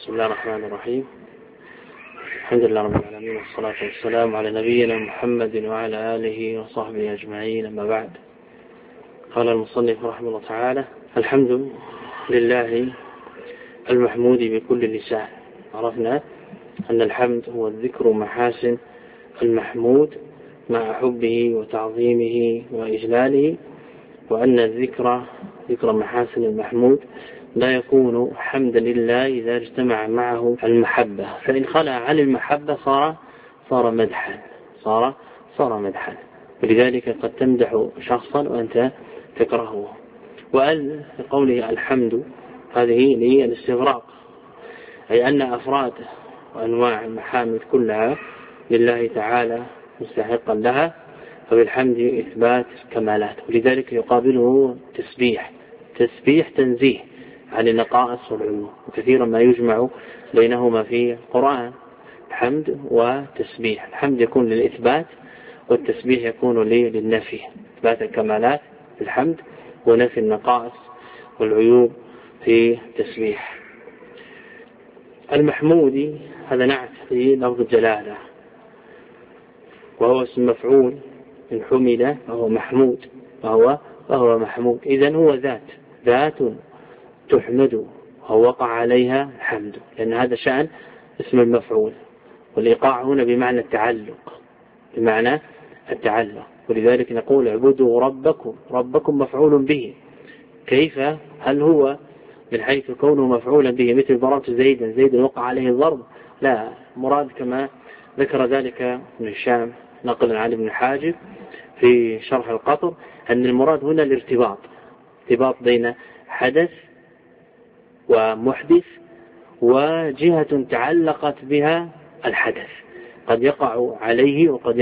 بسم الله الرحمن الرحيم. الحمد لله رب العالمين، والصلاة والسلام على نبينا محمد وعلى آله وصحبه أجمعين، أما بعد. قال المصنف رحمه الله تعالى: الحمد لله المحمود بكل لسان. عرفنا أن الحمد هو الذكر محاسن المحمود مع حبه وتعظيمه وإجلاله، وأن الذكر ذكر محاسن المحمود لا يكون حمدا لله إذا اجتمع معه المحبة، فإن خلع عن المحبة صار مدحا، صار مدحا. ولذلك قد تمدح شخصا وأنت تكرهه. وأل لقوله الحمد هذه للاستغراق، أي أن أفراد وأنواع المحامد كلها لله تعالى مستحقا لها، فبالحمد إثبات كمالات. ولذلك يقابله تسبيح تنزيه عن النقائص والعيوب، وكثيرا ما يجمع بينهما في القرآن، الحمد وتسبيح. الحمد يكون للإثبات، والتسبيح يكون للنفي، إثبات الكمالات في الحمد ونفي النقائص والعيوب في التسبيح. المحمود هذا نعت في لفظ الجلالة، وهو اسم مفعول من حمد، وهو محمود، وهو محمود. إذن هو ذات تحمد ووقع عليها الحمد، لأن هذا شأن اسم المفعول، والإيقاع هنا بمعنى التعلق. ولذلك نقول اعبدوا ربكم مفعول به. كيف؟ هل هو من حيث كونه مفعولا به مثل ضربت زيد وقع عليه الضرب؟ لا، مراد كما ذكر ذلك ابن هشام نقلا عن ابن حاجب في شرح القطر، أن المراد هنا الارتباط بين حدث ومحدث وجهة تعلقت بها الحدث، قد يقع عليه وقد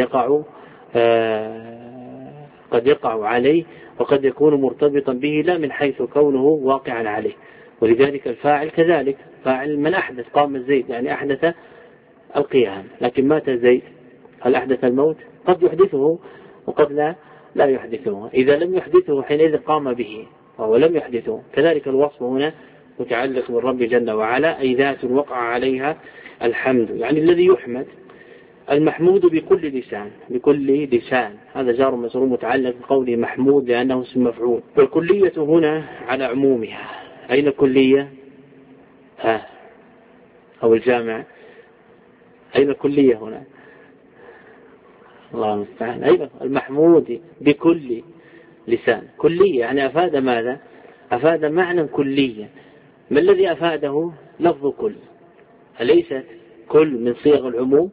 يقع عليه، وقد يكون مرتبطا به لا من حيث كونه واقعا عليه. ولذلك الفاعل كذلك، فاعل من أحدث، قام زيد يعني أحدث القيام، لكن مات زيد، هل أحدث الموت؟ قد يحدثه وقد لا يحدثه. إذا لم يحدثه حينئذ قام به، وهو لم يحدثه. كذلك الوصف هنا متعلق بالرب جل وعلا، أي ذات وقع عليها الحمد، يعني الذي يحمد. المحمود بكل لسان، هذا جار مجرور متعلق بقوله محمود لأنه اسم مفعول. والكلية هنا على عمومها. أين الكلية؟ أو الجامع؟ أين الكلية هنا؟ الله المستعان. أيضا المحمود بكل لسان، كلية يعني أفاد ماذا؟ أفاد معنى كليا. ما الذي أفاده؟ لفظ كل. أليست كل من صيغ العموم؟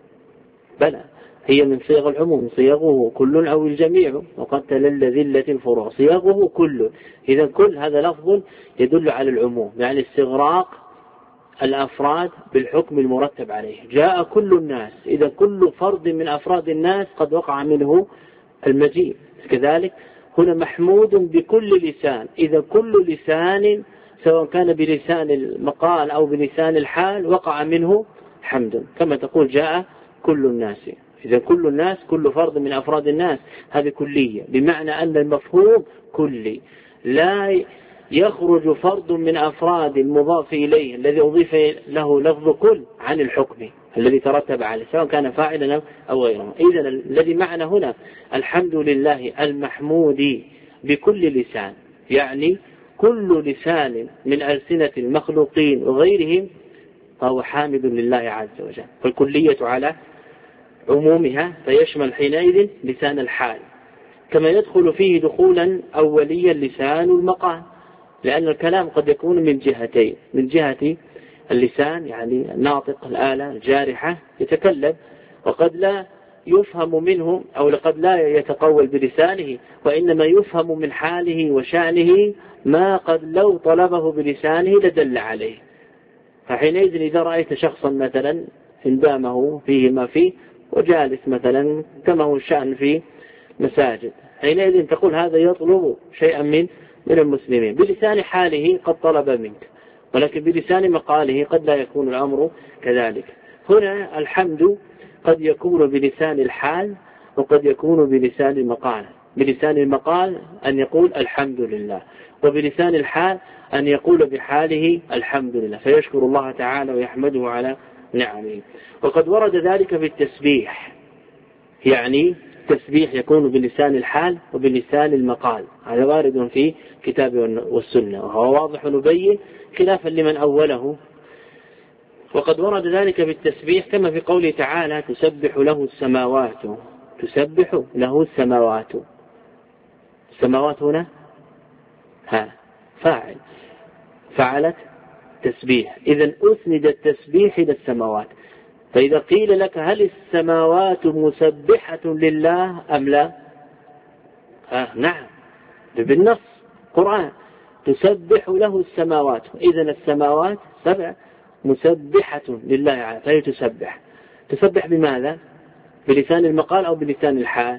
بلى، هي من صيغ العموم، صيغه كل أو الجميع، وقد تلل ذلة الفروع، صيغه كل. إذا كل هذا لفظ يدل على العموم، يعني استغراق الأفراد بالحكم المرتب عليه. جاء كل الناس، إذا كل فرد من أفراد الناس قد وقع منه المجيء. كذلك هنا محمود بكل لسان، إذا كل لسان سواء كان بلسان المقال أو بلسان الحال وقع منه حمد، كما تقول جاء كل الناس. إذا كل الناس كل فرد من أفراد الناس، هذه كلية، بمعنى أن المفهوم كلي، لا يخرج فرد من أفراد المضاف إليه الذي أضيف له لفظ كل عن الحكم الذي ترتب عليه، سواء كان فاعلا أو غيره. إذن الذي معنا هنا الحمد لله المحمود بكل لسان، يعني كل لسان من ألسنة المخلوقين وغيرهم فهو حامد لله عز وجل. فالكلية على عمومها، فيشمل حينئذ لسان الحال، كما يدخل فيه دخولا أوليا لسان المقال، لأن الكلام قد يكون من جهتين: من جهة اللسان يعني الناطق، الآلة الجارحة يتكلم، وقد لا يفهم منه أو قد لا يتقول بلسانه، وإنما يفهم من حاله وشأنه ما قد لو طلبه بلسانه لدل عليه. فحينئذ إذا رأيت شخصا مثلا اندامه فيه ما فيه وجالس مثلا كما هو الشأن في مساجد، حينئذ تقول هذا يطلب شيئا من المسلمين، بلسان حاله قد طلب منك، ولكن بلسان مقاله قد لا يكون الأمر كذلك. هنا الحمد قد يكون بلسان الحال وقد يكون بلسان المقال. بلسان المقال أن يقول الحمد لله، وبلسان الحال أن يقول بحاله الحمد لله، فيشكر الله تعالى ويحمده على نعمه. وقد ورد ذلك في التسبيح، يعني التسبيح يكون بلسان الحال وبلسان المقال، هذا وارد في كتاب والسنة، وهو واضح ونبين خلافا لمن أوله. وقد ورد ذلك بالتسبيح كما في قوله تعالى تسبح له السماوات، تسبح له السماوات. السماوات هنا فاعل، فعلت تسبيح، إذن أسند التسبيح إلى السماوات. فإذا قيل لك هل السماوات مسبحة لله أم لا؟ نعم، بالنص قرآن تسبح له السماوات، إذن السماوات 7 مسبحة لله عز وجل، فهي تسبح. تسبح بماذا؟ بلسان المقال أو بلسان الحال؟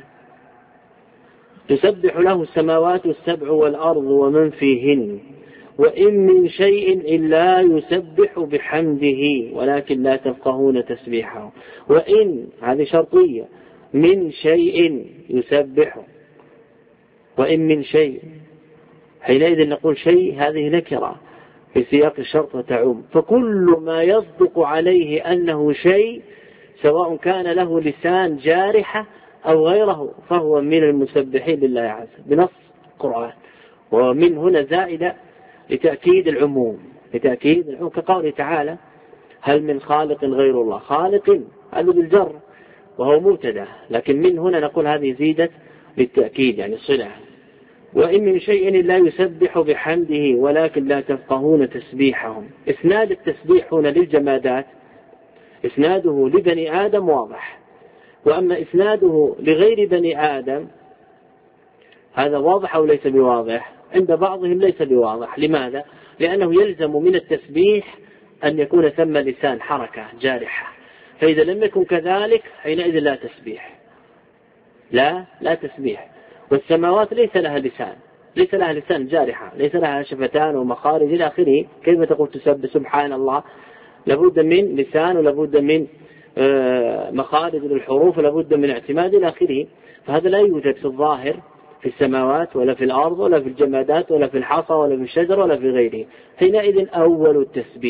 تسبح له السماوات السبع والأرض ومن فيهن وإن من شيء إلا يسبح بحمده ولكن لا تفقهون تسبيحه. وإن هذه شرطية، من شيء يسبح، وإن من شيء، حينئذ نقول شيء هذه نكرة في سياق الشرط وتعم، فكل ما يصدق عليه أنه شيء سواء كان له لسان جارحة أو غيره فهو من المسبحين لله عز وجل بنص القرآن. ومن هنا زائدة لتأكيد العموم، كقوله تعالى هل من خالق غير الله. خالق هذا بالجر وهو مبتدأ، لكن من هنا نقول هذه زيدت للتأكيد يعني صلة. وإن من شيء لا يسبح بحمده ولكن لا تفقهون تسبيحهم. إسناد التسبيح هنا للجمادات إسناده لبني آدم واضح، وأما إسناده لغير بني آدم هذا واضح أو ليس بواضح؟ عند بعضهم ليس بواضح. لماذا؟ لأنه يلزم من التسبيح أن يكون ثم لسان حركة جارحة، فإذا لم يكن كذلك حينئذ لا تسبيح، لا تسبيح. والسماوات ليس لها لسان جارحة، ليس لها شفتان ومخارج إلى آخره، كيف تقول تسبح سبحان الله؟ لابد من لسان ولابد من مخارج للحروف ولابد من اعتماد إلى آخره، فهذا لا يوجد في الظاهر في السماوات ولا في الأرض ولا في الجمادات ولا في الحصى ولا في الشجر ولا في غيره. حينئذ أول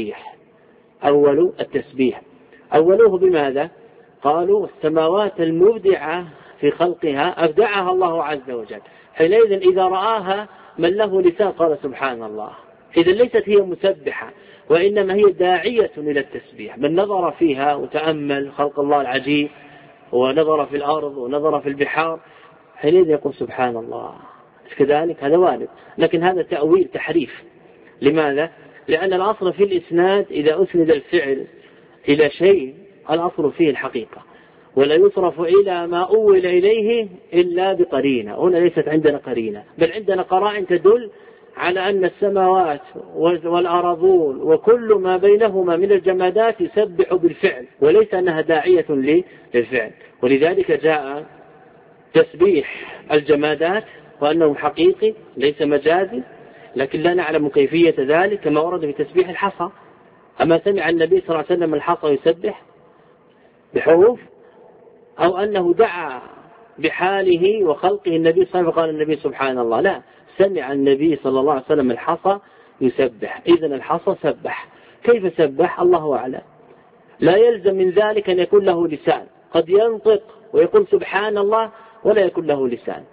التسبيح أولوه بماذا؟ قالوا السماوات المبدعة في خلقها أبدعها الله عز وجل، حينئذ إذا رآها من له لسان قال سبحان الله. إذا ليست هي مسبحة وإنما هي داعية إلى التسبيح. من نظر فيها وتأمل خلق الله العجيب ونظر في الأرض ونظر في البحار حينئذ يقول سبحان الله. كذلك هذا وارد، لكن هذا تأويل تحريف. لماذا؟ لأن الأصل في الإسناد إذا أسند الفعل إلى شيء الأصل فيه الحقيقة، ولا يصرف إلى ما أول إليه إلا بقرينة. هنا ليست عندنا قرينة، بل عندنا قرائن تدل على أن السماوات والأراضون وكل ما بينهما من الجمادات يسبح بالفعل، وليس أنها داعية للفعل. ولذلك جاء تسبيح الجمادات وأنه حقيقي ليس مجازي، لكن لا نعلم كيفية ذلك كما ورد في تسبيح الحصى. أما سمع النبي صلى الله عليه وسلم الحصى يسبح بحروف، أو أنه دعا بحاله وخلقه النبي صلى الله عليه وسلم وقال النبي سبحان الله؟ لا، سمع النبي صلى الله عليه وسلم الحصى يسبح، إذن الحصى سبح. كيف سبح؟ الله أعلم. لا يلزم من ذلك أن يكون له لسان، قد ينطق ويقول سبحان الله ولا يكون له لسان.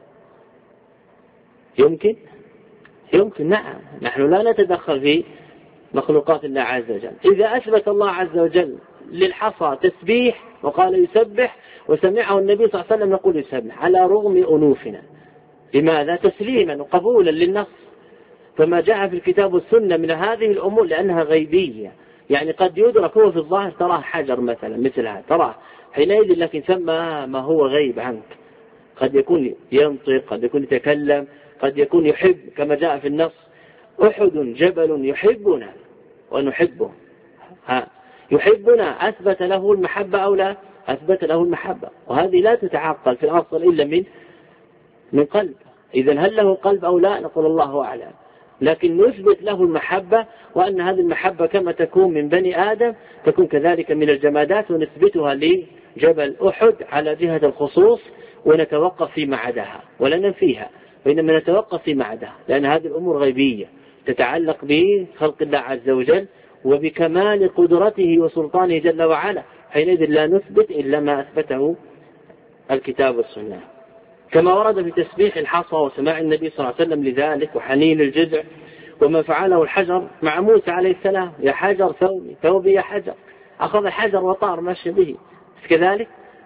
يمكن نعم، نحن لا نتدخل في مخلوقات الله عز وجل. إذا أثبت الله عز وجل للحصى تسبيح وقال يسبح وسمعه النبي صلى الله عليه وسلم نقول يسبح على رغم أنوفنا. لماذا؟ تسليما وقبولا للنص. فما جاء في الكتاب والسنة من هذه الأمور لأنها غيبية، يعني قد يدرك هو في الظاهر تراه حجر مثلا مثل هذا تراه حينئذ، لكن ثم ما هو غيب عنك، قد يكون ينطق، قد يكون يتكلم، قد يكون يحب كما جاء في النص أحد جبل يحبنا ونحبه. يحبنا أثبت له المحبة أو لا؟ أثبت له المحبة، وهذه لا تتعقل في الأصل إلا من قلب. إذن هل له قلب أو لا؟ نقول الله أعلم، لكن نثبت له المحبة، وأن هذه المحبة كما تكون من بني آدم تكون كذلك من الجمادات، ونثبتها لجبل أحد على جهة الخصوص، ونتوقف فيما عداها ولا ننفيها، وإنما نتوقف فيما عداها، لأن هذه الأمور غيبية تتعلق بخلق الله عز وجل وبكمال قدرته وسلطانه جل وعلا، حينئذ لا نثبت إلا ما أثبته الكتاب والسنة. كما ورد في تسبيح الحصى وسماع النبي صلى الله عليه وسلم لذلك وحنين الجذع وما فعله الحجر مع موسى عليه السلام، يا حجر ثوبي ثوبي يا حجر، أخذ الحجر وطار ماشي به، كذلك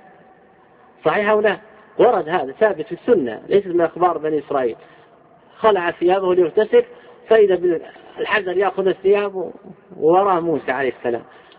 صحيح أو لا؟ ورد هذا ثابت في السنة ليس من أخبار بني إسرائيل، خلع ثيابه ليغتسل فإذا الحجر يأخذ الثياب وراء موسى عليه السلام،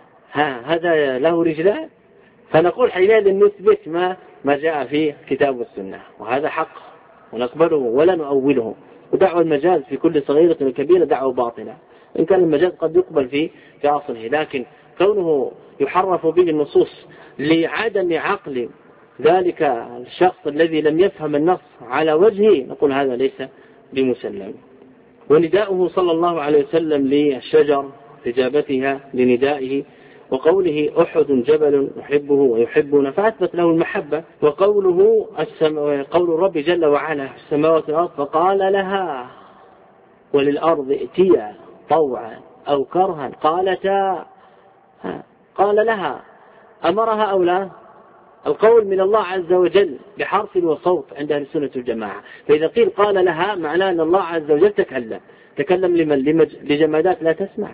هذا له رجلان؟ فنقول حينئذ نثبت ما جاء في كتاب والسنة، وهذا حق ونقبله ولا نؤوله. ودعوى المجاز في كل صغيرة وكبيرة دعوة باطلة، إن كان المجاز قد يقبل في أصله، لكن كونه يحرف به النصوص لعدم عقل ذلك الشخص الذي لم يفهم النص على وجهه، نقول هذا ليس بمسلم. ونداؤه صلى الله عليه وسلم للشجر استجابتها لندائه، وقوله أحد جبل نحبه ويحبنا فأثبت له المحبة، وقوله قول الرب جل وعلا في السماوات والأرض فقال لها وللأرض ائتيا طوعا أو كرها قالتا، قال لها أمرها أو لا؟ القول من الله عز وجل بحرف وصوت عند أهل السنة والجماعة، فإذا قيل قال لها معناه أن الله عز وجل تكلم لمن؟ لجمادات لا تسمع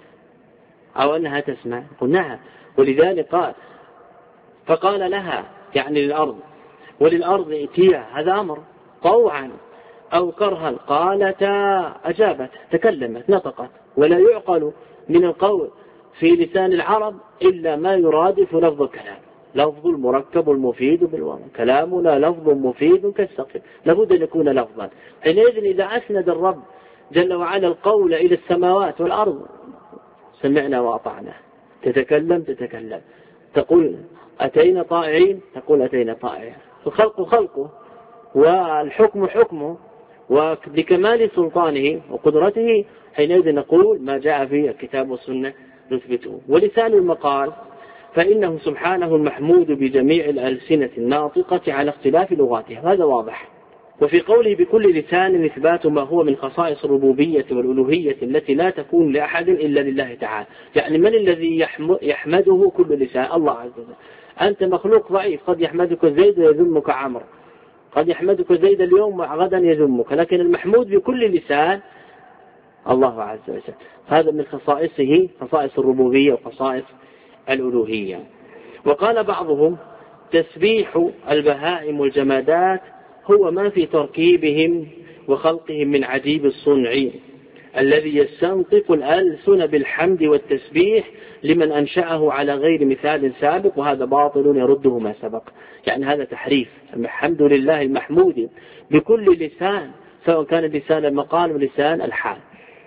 أو أنها تسمع؟ قل نعم. ولذلك قال فقال لها يعني للأرض، وللأرض ائتيا هذا أمر، طوعا أو كرها قالتا أجابت تكلمت نطقت. ولا يعقل من القول في لسان العرب إلا ما يرادف لفظ الكلام، لفظ المركب المفيد بالواو، كلامنا لفظ مفيد كالسقف، لابد أن يكون لفظا. حينئذ إذا أسند الرب جل وعلا القول إلى السماوات والأرض سمعنا وأطعنا، تتكلم تقول أتينا طائعين، تقول أتينا طائعين، الخلق خلقه والحكم حكمه وبكمال سلطانه وقدرته، حينئذ نقول ما جاء في الكتاب والسنة نثبته. ولسان المقال فإنه سبحانه المحمود بجميع الألسنة الناطقة على اختلاف لغاتها، هذا واضح. وفي قوله بكل لسان إثبات ما هو من خصائص الربوبية والألوهية التي لا تكون لأحد إلا لله تعالى. يعني من الذي يحمده كل لسان؟ الله عز وجل. أنت مخلوق ضعيف، قد يحمدك زيد ويذمك عمرو، قد يحمدك زيد اليوم وغدا يذمك، لكن المحمود بكل لسان الله عز وجل. هذا من خصائصه، خصائص الربوبية وخصائص الألوهية. وقال بعضهم تسبيح البهائم والجمادات هو ما في تركيبهم وخلقهم من عجيب الصنع الذي يستنطق الألسن بالحمد والتسبيح لمن أنشأه على غير مثال سابق، وهذا باطل يرده ما سبق. يعني هذا تحريف. الحمد لله المحمود بكل لسان، سواء كان لسان المقال ولسان الحال،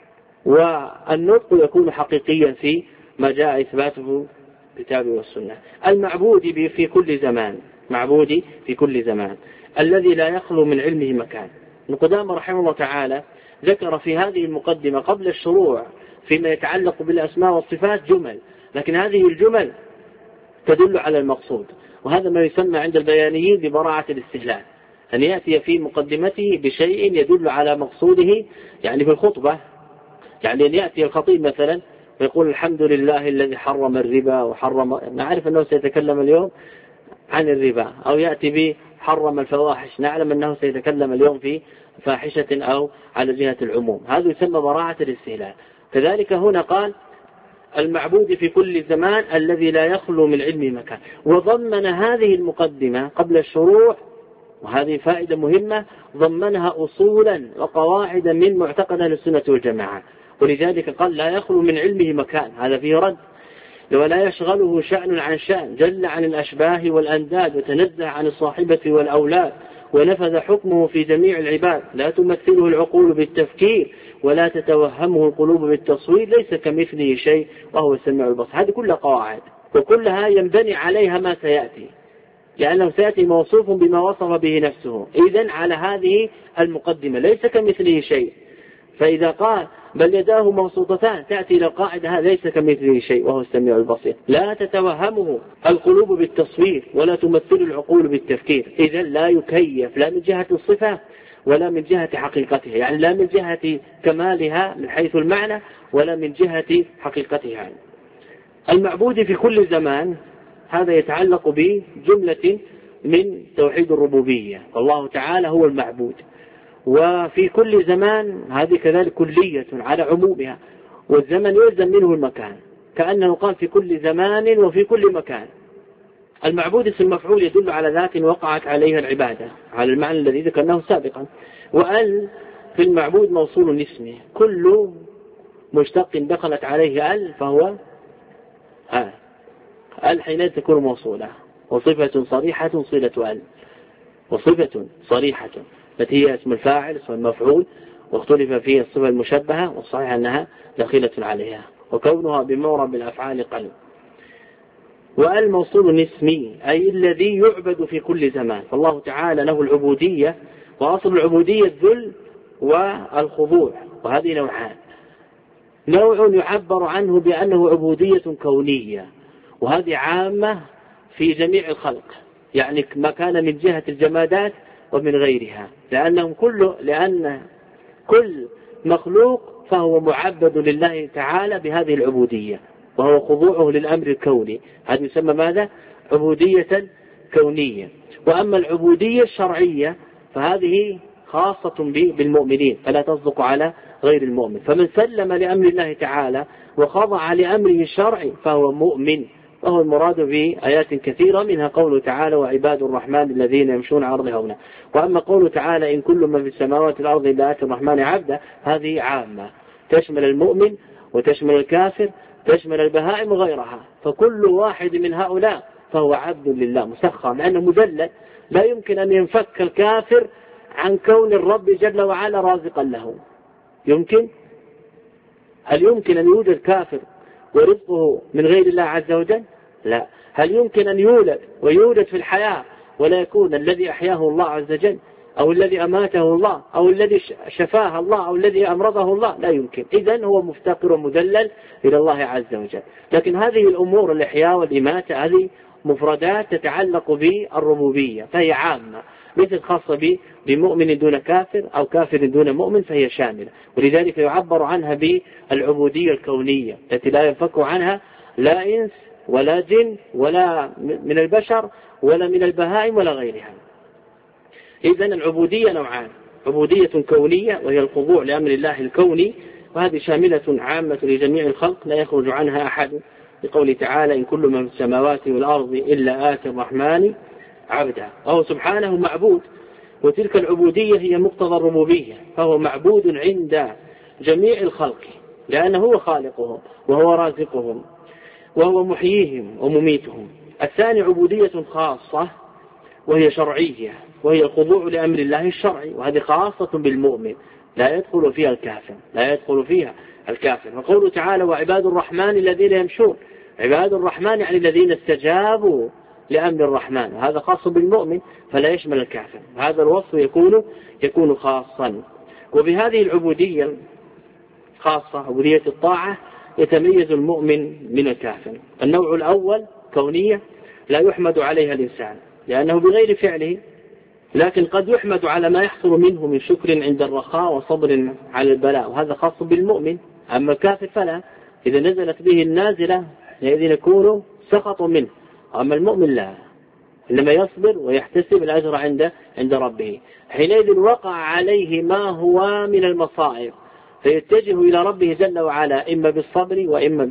والنطق يكون حقيقيا في ما جاء إثباته الكتاب والسنة. المعبود في كل زمان، معبودي في كل زمان الذي لا يخلو من علمه مكان. ابن قدامة رحمه الله تعالى ذكر في هذه المقدمة قبل الشروع فيما يتعلق بالأسماء والصفات جمل، لكن هذه الجمل تدل على المقصود، وهذا ما يسمى عند البيانيين ببراعة الاستهلال، أن يأتي في مقدمته بشيء يدل على مقصوده. يعني في الخطبة، يعني أن يأتي الخطيب مثلا ويقول الحمد لله الذي حرم الربا وحرم، نعرف أنه سيتكلم اليوم عن الربا، أو يأتي به حرم الفواحش، نعلم أنه سيتكلم اليوم في فاحشة أو على جهة العموم، هذا يسمى براعة الاستهلال. كذلك هنا قال المعبود في كل زمان الذي لا يخلو من علمه مكان، وضمن هذه المقدمة قبل الشروع، وهذه فائدة مهمة، ضمنها أصولا وقواعد من معتقد أهل السنة والجماعة، ولذلك قال لا يخلو من علمه مكان، هذا فيه رد. ولا يشغله شأن عن شأن، جل عن الأشباه والأنداد وتنزه عن الصاحبة والأولاد، ونفذ حكمه في جميع العباد، لا تمثله العقول بالتفكير ولا تتوهمه القلوب بالتصوير، ليس كمثله شيء وهو السميع البصير. هذه كلها قواعد، وكلها ينبني عليها ما سيأتي، لأنه سيأتي موصوف بما وصف به نفسه. إذن على هذه المقدمة ليس كمثله شيء، فإذا قال بل يداه مبسوطتان تأتي إلى القاعدة هذا ليس كمثله شيء وهو السميع البصير، لا تتوهمه القلوب بالتصوير ولا تمثل العقول بالتفكير. إذن لا يكيف لا من جهة الصفة ولا من جهة حقيقتها، يعني لا من جهة كمالها من حيث المعنى ولا من جهة حقيقتها. المعبود في كل زمان هذا يتعلق بجملة من توحيد الربوبية، والله تعالى هو المعبود. وفي كل زمان هذه كذلك كلية على عمومها، والزمن يلزم منه المكان، كأنه قال في كل زمان وفي كل مكان. المعبود اسم المفعول يدل على ذات وقعت عليها العبادة على المعنى الذي ذكرناه سابقا. وأل في المعبود موصول اسمه، كل مشتق دخلت عليه أل فهو أل حين تكون موصولة، وصفة صريحة صلة أل، وصفة صريحة التي هي اسم الفاعل اسم المفعول، واختلف فيها الصفة المشبهة، والصحيح أنها داخلة عليها، وكونها بمورب الأفعال قلب. وأل موصول اسمي أي الذي يعبد في كل زمان، فالله تعالى له العبودية، وأصل العبودية الذل والخضوع، وهذه نوعان. نوع يعبر عنه بأنه عبودية كونية، وهذه عامة في جميع الخلق، يعني ما كان من جهة الجمادات ومن غيرها، لأن كل مخلوق فهو معبد لله تعالى بهذه العبودية، وهو خضوعه للأمر الكوني، هذا يسمى ماذا؟ عبودية كونية. وأما العبودية الشرعية فهذه خاصة بالمؤمنين، فلا تصدق على غير المؤمن. فمن سلم لأمر الله تعالى وخضع لأمره الشرعي فهو مؤمن، وهو المراد بآيات كثيرة، منها قوله تعالى وعباد الرحمن الذين يمشون على الأرض هونا. وأما قوله تعالى إن كل من في السماوات والأرض إلا آتي الرحمن عبدا، هذه عامة تشمل المؤمن وتشمل الكافر، تشمل البهائم وغيرها، فكل واحد من هؤلاء فهو عبد لله مسخر، لأنه مذلل. لا يمكن أن ينفك الكافر عن كون الرب جل وعلا رازقا له. يمكن؟ هل يمكن أن يوجد كافر ورزقه من غير الله عز وجل؟ لا. هل يمكن أن يولد ويولد في الحياة ولا يكون الذي أحياه الله عز وجل، أو الذي أماته الله، أو الذي شفاه الله، أو الذي أمرضه الله؟ لا يمكن. إذن هو مفتقر ومذلل إلى الله عز وجل. لكن هذه الأمور الإحياء والإماتة هذه مفردات تتعلق بالربوبية، فهي عامة، مثل خاصة بمؤمن دون كافر أو كافر دون مؤمن، فهي شاملة. ولذلك يعبر عنها بالعبودية الكونية التي لا ينفك عنها لا إنس ولا جن ولا من البشر ولا من البهائم ولا غيرها. إذن العبودية نوعان، عبودية كونية وهي الخضوع لأمر الله الكوني، وهذه شاملة عامة لجميع الخلق لا يخرج عنها أحد، لقوله تعالى إن كل من في السماوات والأرض إلا آتي الرحمن عبدا، وهو سبحانه معبود. وتلك العبودية هي مقتضى الربوبية، فهو معبود عند جميع الخلق لأنه هو خالقهم وهو رازقهم وهو محييهم ومميتهم. الثاني عبودية خاصة وهي شرعية، وهي الخضوع لأمر الله الشرعي، وهذه خاصة بالمؤمن لا يدخل فيها الكافر، لا يدخل فيها الكافر. وقوله تعالى وعباد الرحمن الذين يمشون، عباد الرحمن يعني الذين استجابوا لأمر الرحمن، وهذا خاص بالمؤمن فلا يشمل الكافر. هذا الوصف يكون خاصا. وبهذه العبودية خاصة عبودية الطاعة يتميز المؤمن من الكافر. النوع الأول كونية لا يحمد عليها الإنسان لأنه بغير فعله، لكن قد يحمد على ما يحصل منه من شكر عند الرخاء وصبر على البلاء، وهذا خاص بالمؤمن. أما الكافر فلا، إذا نزلت به النازلة حينئذ يكون سخط منه. أما المؤمن لا، إنما يصبر ويحتسب الأجر عند ربه. حينئذ وقع عليه ما هو من المصائب فيتجه إلى ربه جل وعلا إما بالصبر وإما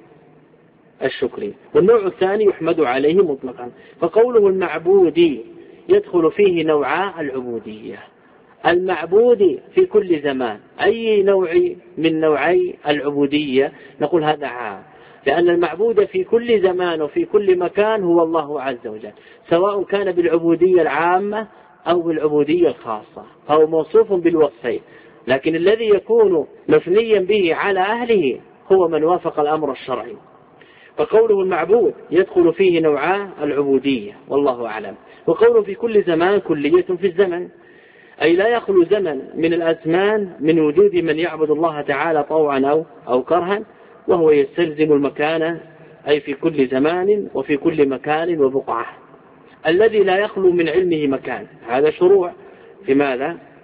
بالشكر. والنوع الثاني يحمد عليه مطلقا. فقوله المعبود يدخل فيه نوعاء العبودية. المعبود في كل زمان، أي نوع من نوعي العبودية نقول هذا عام، لأن المعبود في كل زمان وفي كل مكان هو الله عز وجل، سواء كان بالعبودية العامة أو بالعبودية الخاصة، فهو موصوف بالوصفين. لكن الذي يكون مفنيا به على أهله هو من وافق الأمر الشرعي. فقوله المعبود يدخل فيه نوعاء العبودية والله أعلم. وقوله في كل زمان كلية في الزمن، أي لا يخلو زمن من الأزمان من وجود من يعبد الله تعالى طوعا أو كرها، وهو يستلزم المكان أي في كل زمان وفي كل مكان وبقعة. الذي لا يخلو من علمه مكان، هذا شروع في ماذا؟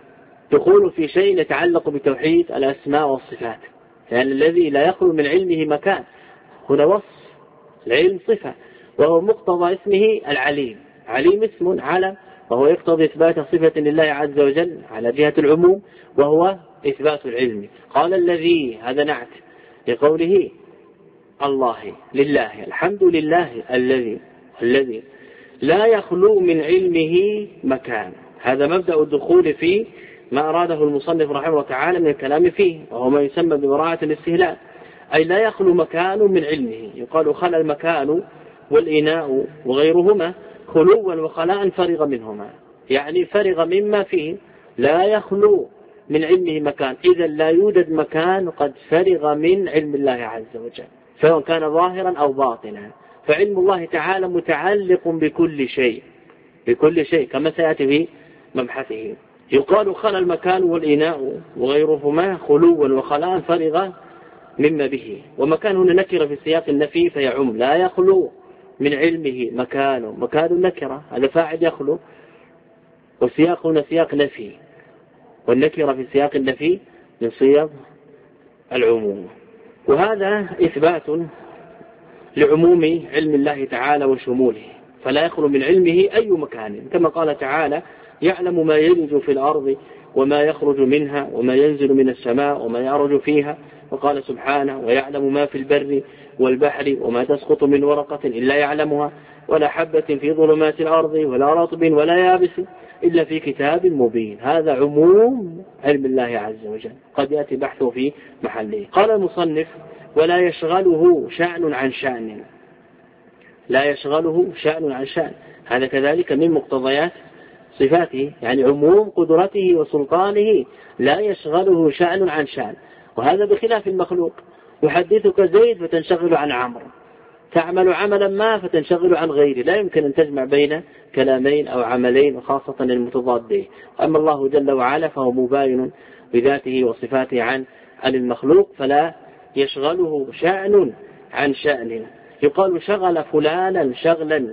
دخول في شيء يتعلق بتوحيد الأسماء والصفات، يعني الذي لا يخلو من علمه مكان. هنا وصف، العلم صفة، وهو مقتضى اسمه العليم. عليم اسم علم، وهو يقتضي إثبات صفة لله عز وجل على جهة العموم، وهو إثبات العلم. قال الذي، هذا نعت لقوله الله، لله، الحمد لله الذي لا يخلو من علمه مكان. هذا مبدأ الدخول في ما أراده المصنف رحمه الله تعالى من الكلام فيه، وهو ما يسمى ببراءة الاستهلال، أي لا يخلو مكان من علمه. يقال خلى المكان والإناء وغيرهما خلوا وخلاء فرغ منهما، يعني فرغ مما فيه، لا يخلو من علمه مكان. إذا لا يوجد مكان قد فرغ من علم الله عز وجل، سواء كان ظاهرا أو باطنا. فعلم الله تعالى متعلق بكل شيء كما سيأتي في مبحثه. يقال خلى المكان والإناء وغيرهما خلوا وخلاء فرغ مما به. ومكان هنا نكرة في سياق النفي فيعم، لا يخلو من علمه مكان نكرة، هذا فاعل يخلو، والسياق هنا سياق نفي، والنكرة في سياق النفي من صيغ العموم. وهذا إثبات لعموم علم الله تعالى وشموله، فلا يخلو من علمه أي مكان، كما قال تعالى يعلم ما يلج في الأرض وما يخرج منها وما ينزل من السماء وما يعرج فيها. وقال سبحانه ويعلم ما في البر والبحر وما تسقط من ورقة إلا يعلمها ولا حبة في ظلمات الأرض ولا رطب ولا يابس إلا في كتاب مبين. هذا عموم علم الله عز وجل، قد يأتي بحثه في محله. قال المصنف ولا يشغله شأن عن شأن، لا يشغله شأن عن شأن، هذا كذلك من مقتضيات صفاته، يعني عموم قدرته وسلطانه لا يشغله شأن عن شأن. وهذا بخلاف المخلوق، يحدثك زيد فتنشغل عن عمرو، تعمل عملا ما فتنشغل عن غيره، لا يمكن أن تجمع بين كلامين أو عملين، وخاصة المتضادين. أما الله جل وعلا فهو مباين بذاته وصفاته عن المخلوق، فلا يشغله شأن عن شأن. يقال شغل فلانا شغلا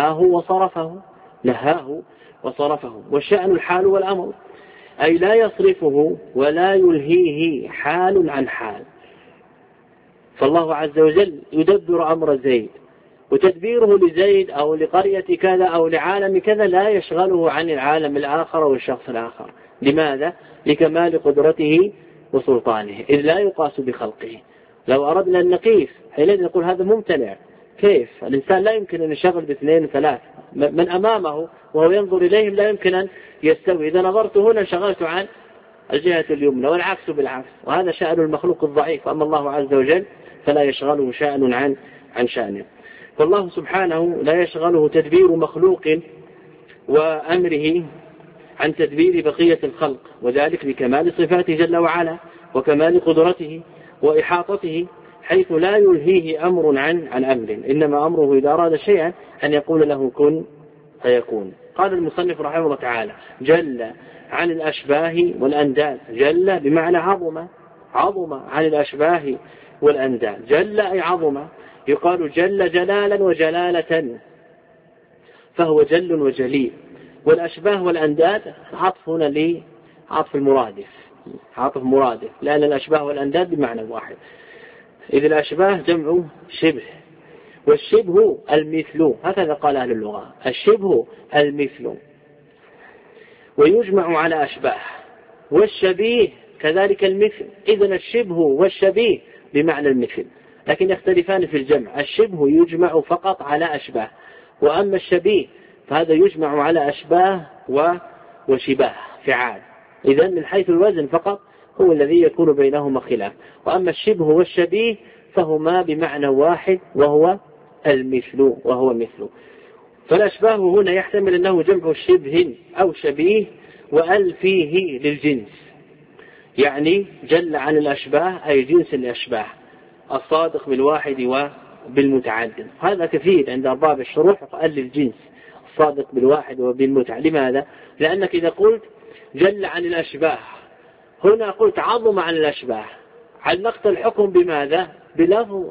لهاه وصرفه، والشأن الحال والأمر، أي لا يصرفه ولا يلهيه حال عن حال. فالله عز وجل يدبر أمر زيد، وتدبيره لزيد أو لقرية كذا أو لعالم كذا لا يشغله عن العالم الآخر والشخص الآخر. لماذا؟ لكمال قدرته وسلطانه، إذ لا يقاس بخلقه. لو أردنا أن نقيس حينئذ نقول هذا ممتنع. كيف؟ الإنسان لا يمكن أن يشغل باثنين وثلاث، من أمامه وهو ينظر إليهم لا يمكن أن يستوي. إذا نظرت هنا شغلت عن الجهة اليمنى، والعكس بالعكس، وهذا شأن المخلوق الضعيف. أما الله عز وجل فلا يشغله شأن عن شأنه. فالله سبحانه لا يشغله تدبير مخلوق وأمره عن تدبير بقية الخلق، وذلك بكمال صفاته جل وعلا وكمال قدرته وإحاطته، حيث لا يلهيه أمر عن أمر، إنما أمره إذا أراد شيئا أن يقول له كن فيكون. قال المصنف رحمه الله تعالى جل عن الأشباه والأنداد، جل بمعنى عظم عن الأشباه والأنداد، جل أي عظم. يقال جل جلالا وجلالة، فهو جل وجليل. والأشباه والأنداد عطفنا لعطف المرادف، عطف مرادف، لأن الأشباه والأنداد بمعنى واحد. إذ الأشباه جمع شبه، والشبه المثل، هكذا قال أهل اللغة، الشبه المثل، ويجمع على أشباه، والشبيه كذلك المثل. إذن الشبه والشبيه بمعنى المثل، لكن يختلفان في الجمع. الشبه يجمع فقط على أشباه، وأما الشبيه فهذا يجمع على أشباه وشباه فعال. إذن من حيث الوزن فقط هو الذي يكون بينهما خلاف، وأما الشبه والشبيه فهما بمعنى واحد وهو المثل مثل. فالأشباه هنا يحتمل أنه جمع شبه أو شبيه، وأل فيه للجنس، يعني جل عن الأشباه أي جنس الأشباه، الصادق بالواحد وبالمتعدد. هذا كثير عند أرباب الشروح، قال للجنس الصادق بالواحد وبالمتعدد. لماذا؟ لأنك إذا قلت جل عن الأشباه هنا قلت عظم عن الأشباه، علقت الحكم بماذا؟ بلفظ،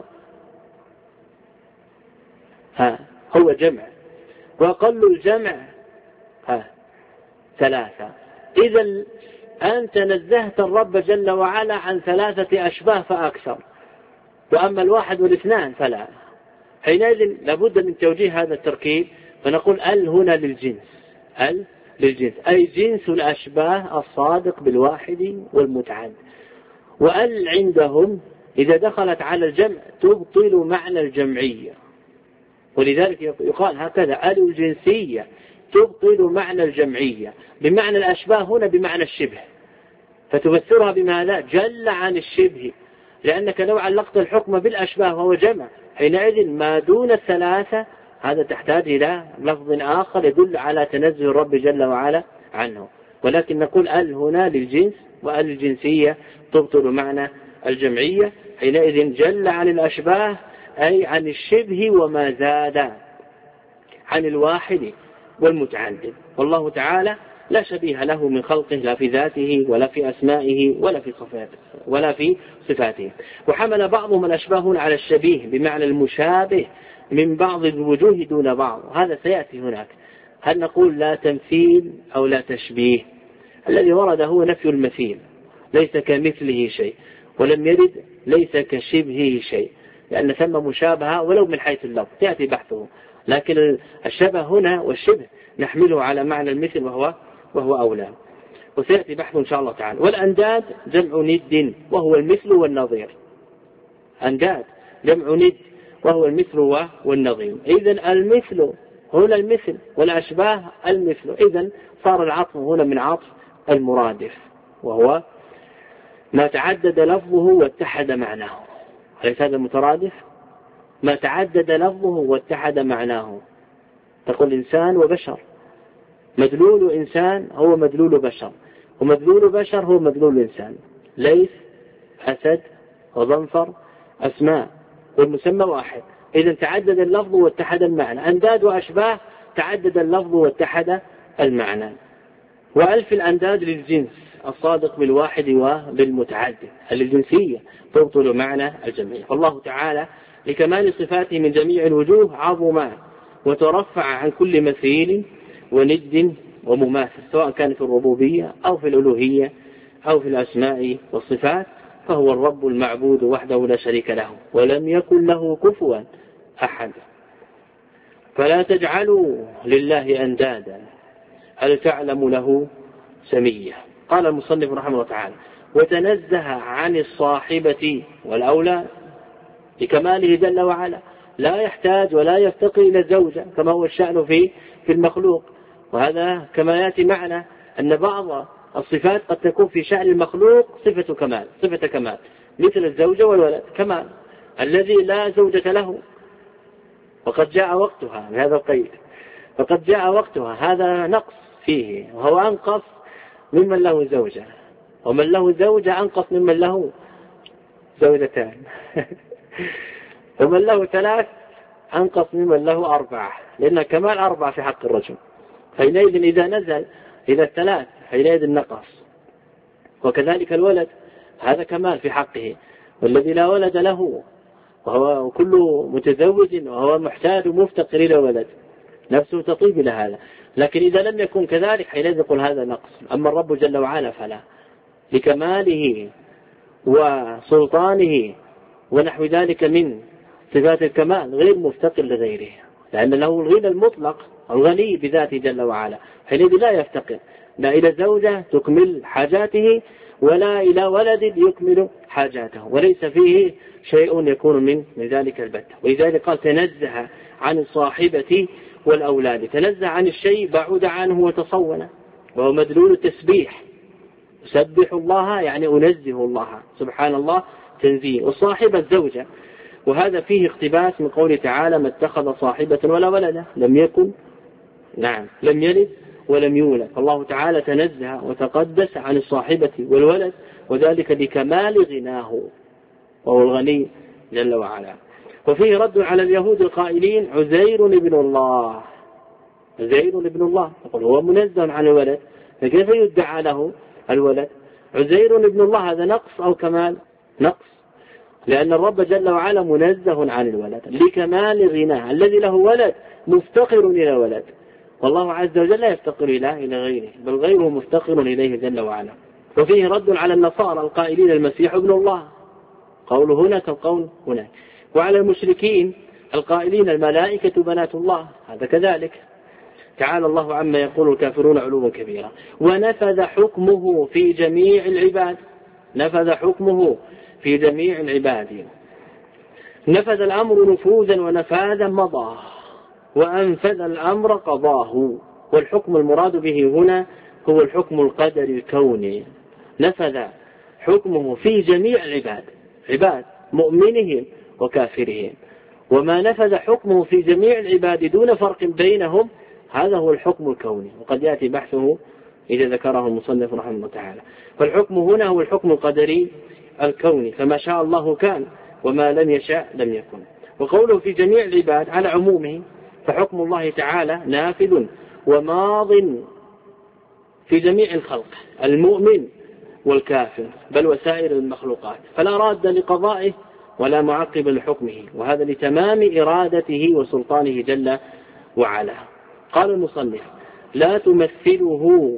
هو جمع، وأقل الجمع 3. إذا أنت نزهت الرب جل وعلا عن 3 أشباه فأكثر، وأما الواحد والاثنان فلا. حينئذ لابد من توجيه هذا التركيب، فنقول ال هنا للجنس، ال للجنس أي جنس الأشباه الصادق بالواحد والمتعد. وال عندهم إذا دخلت على الجمع تبطل معنى الجمعية، ولذلك يقال هكذا ال الجنسية تبطل معنى الجمعية، بمعنى الأشباه هنا بمعنى الشبه، فتفسرها بماذا؟ جل عن الشبه، لأنك لو علقت الحكم بالأشباه وهو جمع حينئذ ما دون 3 هذا تحتاج إلى لفظ آخر يدل على تنزه الرب جل وعلا عنه. ولكن نقول ال هنا للجنس، وال الجنسية تبطل معنى الجمعية، حينئذ جل عن الأشباه أي عن الشبه وما زاد عن الواحد والمتعدد. والله تعالى لا شبيه له من خلقه، لا في ذاته ولا في أسمائه ولا في صفاته. وحمل بعضهم الأشباه على الشبيه بمعنى المشابه من بعض الوجوه دون بعض، هذا سيأتي هناك. هل نقول لا تمثيل أو لا تشبيه؟ الذي ورد هو نفي المثيل، ليس كمثله شيء، ولم يرد ليس كشبهه شيء، لأن ثم مشابهة ولو من حيث اللفظ يأتي بحثه، لكن الشبه هنا والشبه نحمله على معنى المثل وهو أولى، وسيأتي بحثه إن شاء الله تعالى. والأنداد جمع ند وهو المثل والنظير، أنداد جمع ند وهو المثل والنظير. إذن المثل هنا المثل والأشباه المثل، إذن صار العطف هنا من عطف المرادف، وهو ما تعدد لفظه واتحد معناه. أليس هذا مترادف؟ ما تعدد لفظه واتحد معناه. تقول إنسان وبشر، مدلول إنسان هو مدلول بشر، ومدلول بشر هو مدلول إنسان. ليث، أسد، وظنفر أسماء والمسمى واحد، إذن تعدد اللفظ واتحد المعنى. أنداد وأشباه تعدد اللفظ واتحد المعنى. وألف الأنداد للجنس الصادق بالواحد وبالمتعدد، الجنسية تبطل معنى الجميع. والله تعالى لكمال صفاته من جميع الوجوه عظم وترفع عن كل مثيل وند ومماثل، سواء كان في الربوبية أو في الألوهية أو في الأسماء والصفات، فهو الرب المعبود وحده لا شريك له، ولم يكن له كفوا أحد. فلا تجعلوا لله أندادا هل تعلم له سمية. قال المصنف رحمه الله تعالى: وتنزه عن الصاحبة والأولاد لكماله جل وعلا، لا يحتاج ولا يفتقر إلى الزوجة كما هو الشأن في المخلوق. وهذا كما يأتي معنا أن بعض الصفات قد تكون في شأن المخلوق صفة كمال مثل الزوجة والولد كمال، الذي لا زوجة له وقد جاء وقتها بهذا القيد، فقد جاء وقتها، هذا نقص فيه، وهو أنقص ممن له زوجة، ومن له زوجة أنقص ممن له زوجتان ومن له 3 أنقص ممن له 4، لأن كمال 4 في حق الرجل. حينئذ إذا نزل إلى 3 حينئذ نقص. وكذلك الولد هذا كمال في حقه، والذي لا ولد له وهو كل متزوج وهو محتاج مفتقر إلى ولد نفسه تطيب إلى هذا. لكن إذا لم يكن كذلك حينئذ يقول هذا نقص. أما الرب جل وعلا فلا، لكماله وسلطانه ونحو ذلك من صفات الكمال غير مفتقر لغيره، لأن له الغنى المطلق، الغني بذاته جل وعلا، حينئذ لا يفتقر لا إلى زوجة تكمل حاجاته ولا إلى ولد يكمل حاجاته، وليس فيه شيء يكون من ذلك البتة. ولذلك قال: تنزه عن الصاحبة والأولاد. تنزه عن الشيء بعد عنه وتصون، وهو مدلول التسبيح. أسبح الله يعني أنزه الله، سبحان الله تنزيه. والصاحبة الزوجة، وهذا فيه اقتباس من قوله تعالى: ما اتخذ صاحبة ولا ولدا، لم يكن لم يلد ولم يولد. الله تعالى تنزه وتقدس عن الصاحبة والولد، وذلك لكمال غناه، وهو الغني جل وعلا. وفيه رد على اليهود القائلين: عزير ابن الله. عزير ابن الله، يقول هو منزه عن الولد، فكيف يدعى له الولد؟ عزير ابن الله، هذا نقص أو كمال؟ نقص، لأن الرب جل وعلا منزه عن الولد لكمال غناه. الذي له ولد مفتقر إلى ولد، والله عز وجل لا يفتقر إلى غيره، بل غيره مفتقر إليه جل وعلا. وفيه رد على النصارى القائلين المسيح ابن الله، قول هنا كالقول هناك، وعلى المشركين القائلين الملائكة بنات الله، هذا كذلك. تعالى الله عما يقول الكافرون علوا كبيرا. ونفذ حكمه في جميع العباد، نفذ حكمه في جميع العباد، نفذ الأمر نفوذا ونفاذا مضى، وأنفذ الأمر قضاه. والحكم المراد به هنا هو الحكم القدري الكوني، نفذ حكمه في جميع العباد، عباد مؤمنهم وكافرهم. وما نفذ حكمه في جميع العباد دون فرق بينهم هذا هو الحكم الكوني، وقد يأتي بحثه إذا ذكره المصنف رحمه الله تعالى. فالحكم هنا هو الحكم القدري الكوني، فما شاء الله كان وما لم يشاء لم يكن. وقوله في جميع العباد على عمومه، فحكم الله تعالى نافذ وماض في جميع الخلق، المؤمن والكافر، بل وسائر المخلوقات، فلا راد لقضائه ولا معقب لحكمه، وهذا لتمام إرادته وسلطانه جل وعلا. قال المصنف: لا تمثله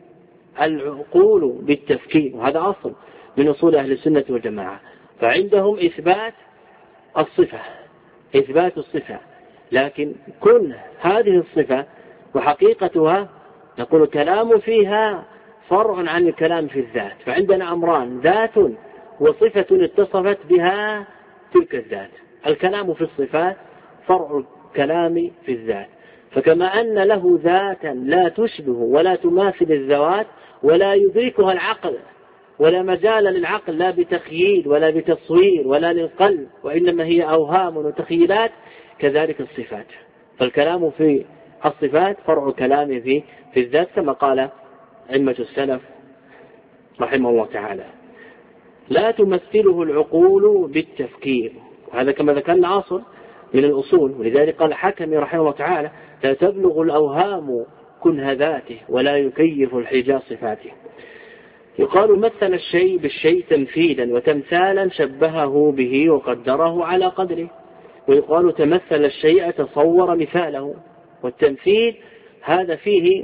العقول بالتفكير، وهذا أصل من أصول أهل السنة والجماعة، فعندهم إثبات الصفة، إثبات الصفة، لكن كل هذه الصفة وحقيقتها نقول الكلام فيها فرع عن الكلام في الذات. فعندنا أمران: ذات وصفة اتصفت بها تلك الذات. الكلام في الصفات فرع الكلام في الذات، فكما أن له ذاتا لا تشبه ولا تماثل الذوات ولا يدركها العقل ولا مجال للعقل لا بتخييل ولا بتصوير ولا للقلب، وإنما هي أوهام وتخيلات، كذلك الصفات. فالكلام في الصفات فرع كلام في الذات، كما قال أئمة السلف رحمه الله تعالى: لا تمثله العقول بالتفكير. وهذا كما ذكرنا أصل من الأصول، ولذلك قال الحكمي رحمه الله تعالى: لا تبلغ الأوهام كنه ذاته ولا يكيف الحجاز صفاته. يقال مثل الشيء بالشيء تمثيلا، وتمثالا شبهه به وقدره على قدره. ويقال تمثل الشيء تصور مثاله. والتمثيل هذا فيه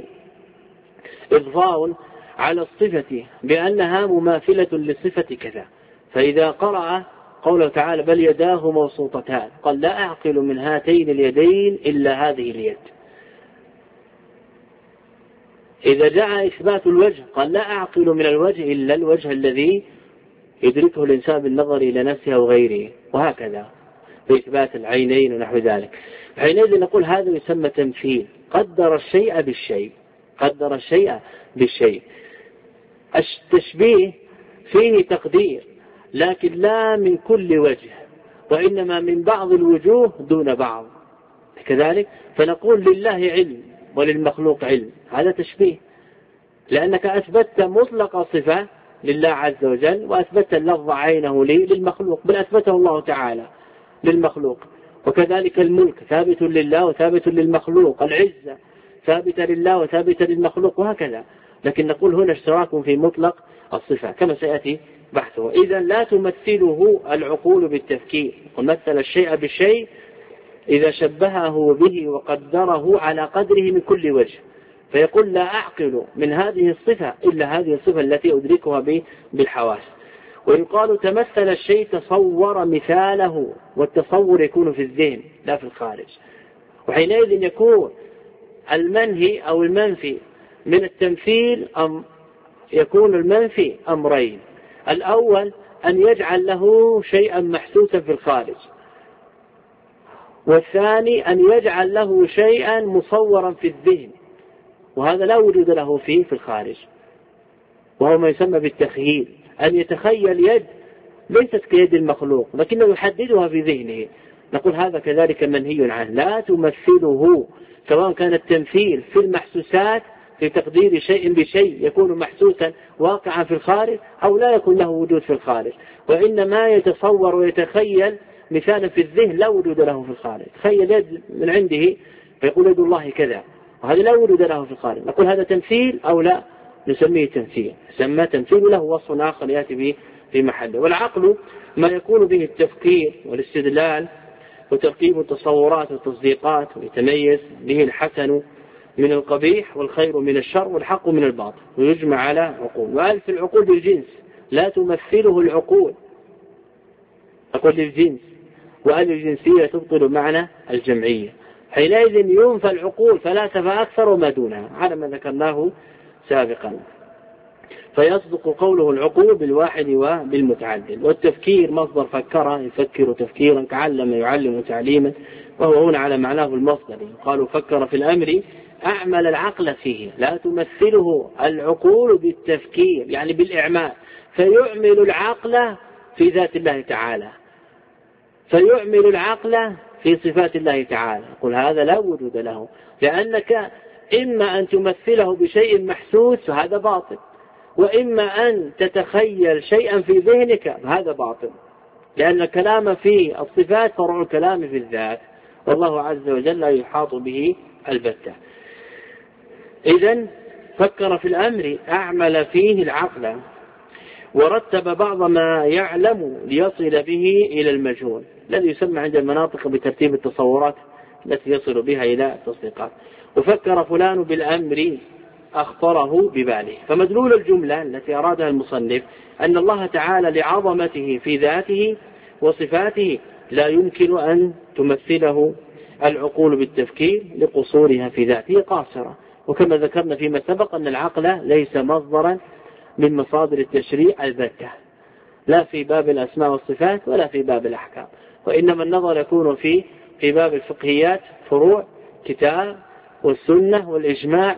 إضفاء على الصفة بأنها مماثلة للصفة كذا. فإذا قرأ قوله تعالى: بل يداه مبسوطتان، قال: لا أعقل من هاتين اليدين إلا هذه اليد. إذا جاء إثبات الوجه قال: لا أعقل من الوجه إلا الوجه الذي يدركه الإنسان بالنظر إلى نفسه أو غيره، وهكذا في إثبات العينين ونحو ذلك. حينئذ نقول هذا يسمى تمثيل، قدر الشيء بالشيء، قدر الشيء بالشيء. التشبيه فيه تقدير، لكن لا من كل وجه، وإنما من بعض الوجوه دون بعض، كذلك. فنقول لله علم وللمخلوق علم، هذا تشبيه، لأنك أثبتت مطلق صفة لله عز وجل، وأثبتت اللفظ عينه للمخلوق، بل أثبته الله تعالى للمخلوق. وكذلك الملك ثابت لله وثابت للمخلوق، العزة ثابتة لله وثابتة للمخلوق، وهكذا. لكن نقول هنا اشتراك في مطلق الصفة كما سيأتي بحثه. إذا لا تمثله العقول بالتفكير، ومثل الشيء بالشيء إذا شبهه به وقدره على قدره من كل وجه، فيقول: لا أعقل من هذه الصفة إلا هذه الصفة التي أدركها بالحواس. ويقال تمثل الشيء تصور مثاله، والتصور يكون في الذهن لا في الخارج. وحينئذ يكون المنهي أو المنفي من التمثيل يكون المنفي أمرين: الأول أن يجعل له شيئا محسوسا في الخارج، والثاني أن يجعل له شيئا مصورا في الذهن، وهذا لا وجود له فيه في الخارج، وهو ما يسمى بالتخييل، أن يتخيل يد ليست كيد المخلوق لكنه يحددها في ذهنه. نقول هذا كذلك منهي عنه. لا تمثله، سواء كان التمثيل في المحسوسات في تقدير شيء بشيء يكون محسوسا واقعا في الخارج، أو لا يكون له وجود في الخارج، وإنما يتصور ويتخيل مثالا في الذهن لا وجود له في الخارج. تخيل يد من عنده فيقول يد الله كذا، وهذا لا وجود له في الخارج. نقول هذا تمثيل أو لا؟ نسميه تمثيل، سمى تمثيل له وصف آخر يأتي به في محله. والعقل ما يكون به التفكير والاستدلال وتركيب التصورات والتصديقات، ويتميز به الحسن من القبيح والخير من الشر والحق من الباطل، ويجمع على عقول. وألف العقول بالجنس لا تمثله العقول، أقول للجنس، وأل الجنسية تبطل معنى الجمعية. حينئذ ينفى العقول 3 فأكثر وما دونها على ما ذكرناه سابقا، فيصدق قوله العقول بالواحد وبالمتعدد. والتفكير مصدر فكر يفكر تفكيرا، كعلم يعلم تعليما، وهو هنا على معناه المصدري. قالوا فكر في الأمر أعمل العقل فيه، لا تمثله العقول بالتفكير يعني بالإعمال، فيعمل العقل في ذات الله تعالى، فيعمل العقل في صفات الله تعالى. قل هذا لا وجود له، لأنك إما أن تمثله بشيء محسوس هذا باطل، وإما أن تتخيل شيئا في ذهنك هذا باطل، لأن الكلام في الصفات فرع الكلام في الذات، والله عز وجل لا يحاط به البتة. إذن فكر في الأمر أعمل فيه العقل، ورتب بعض ما يعلم ليصل به إلى المجهول، الذي يسمى عند المناطق بترتيب التصورات التي يصل بها إلى التصديقات. وفكر فلان بالأمر أخطره بباله. فمدلول الجملة التي أرادها المصنف أن الله تعالى لعظمته في ذاته وصفاته لا يمكن أن تمثله العقول بالتفكير لقصورها في ذاته قاصرة. وكما ذكرنا فيما سبق أن العقل ليس مصدرا من مصادر التشريع البتة، لا في باب الأسماء والصفات ولا في باب الأحكام، وإنما النظر يكون في باب الفقهيات، فروع كتاب والسنة والإجماع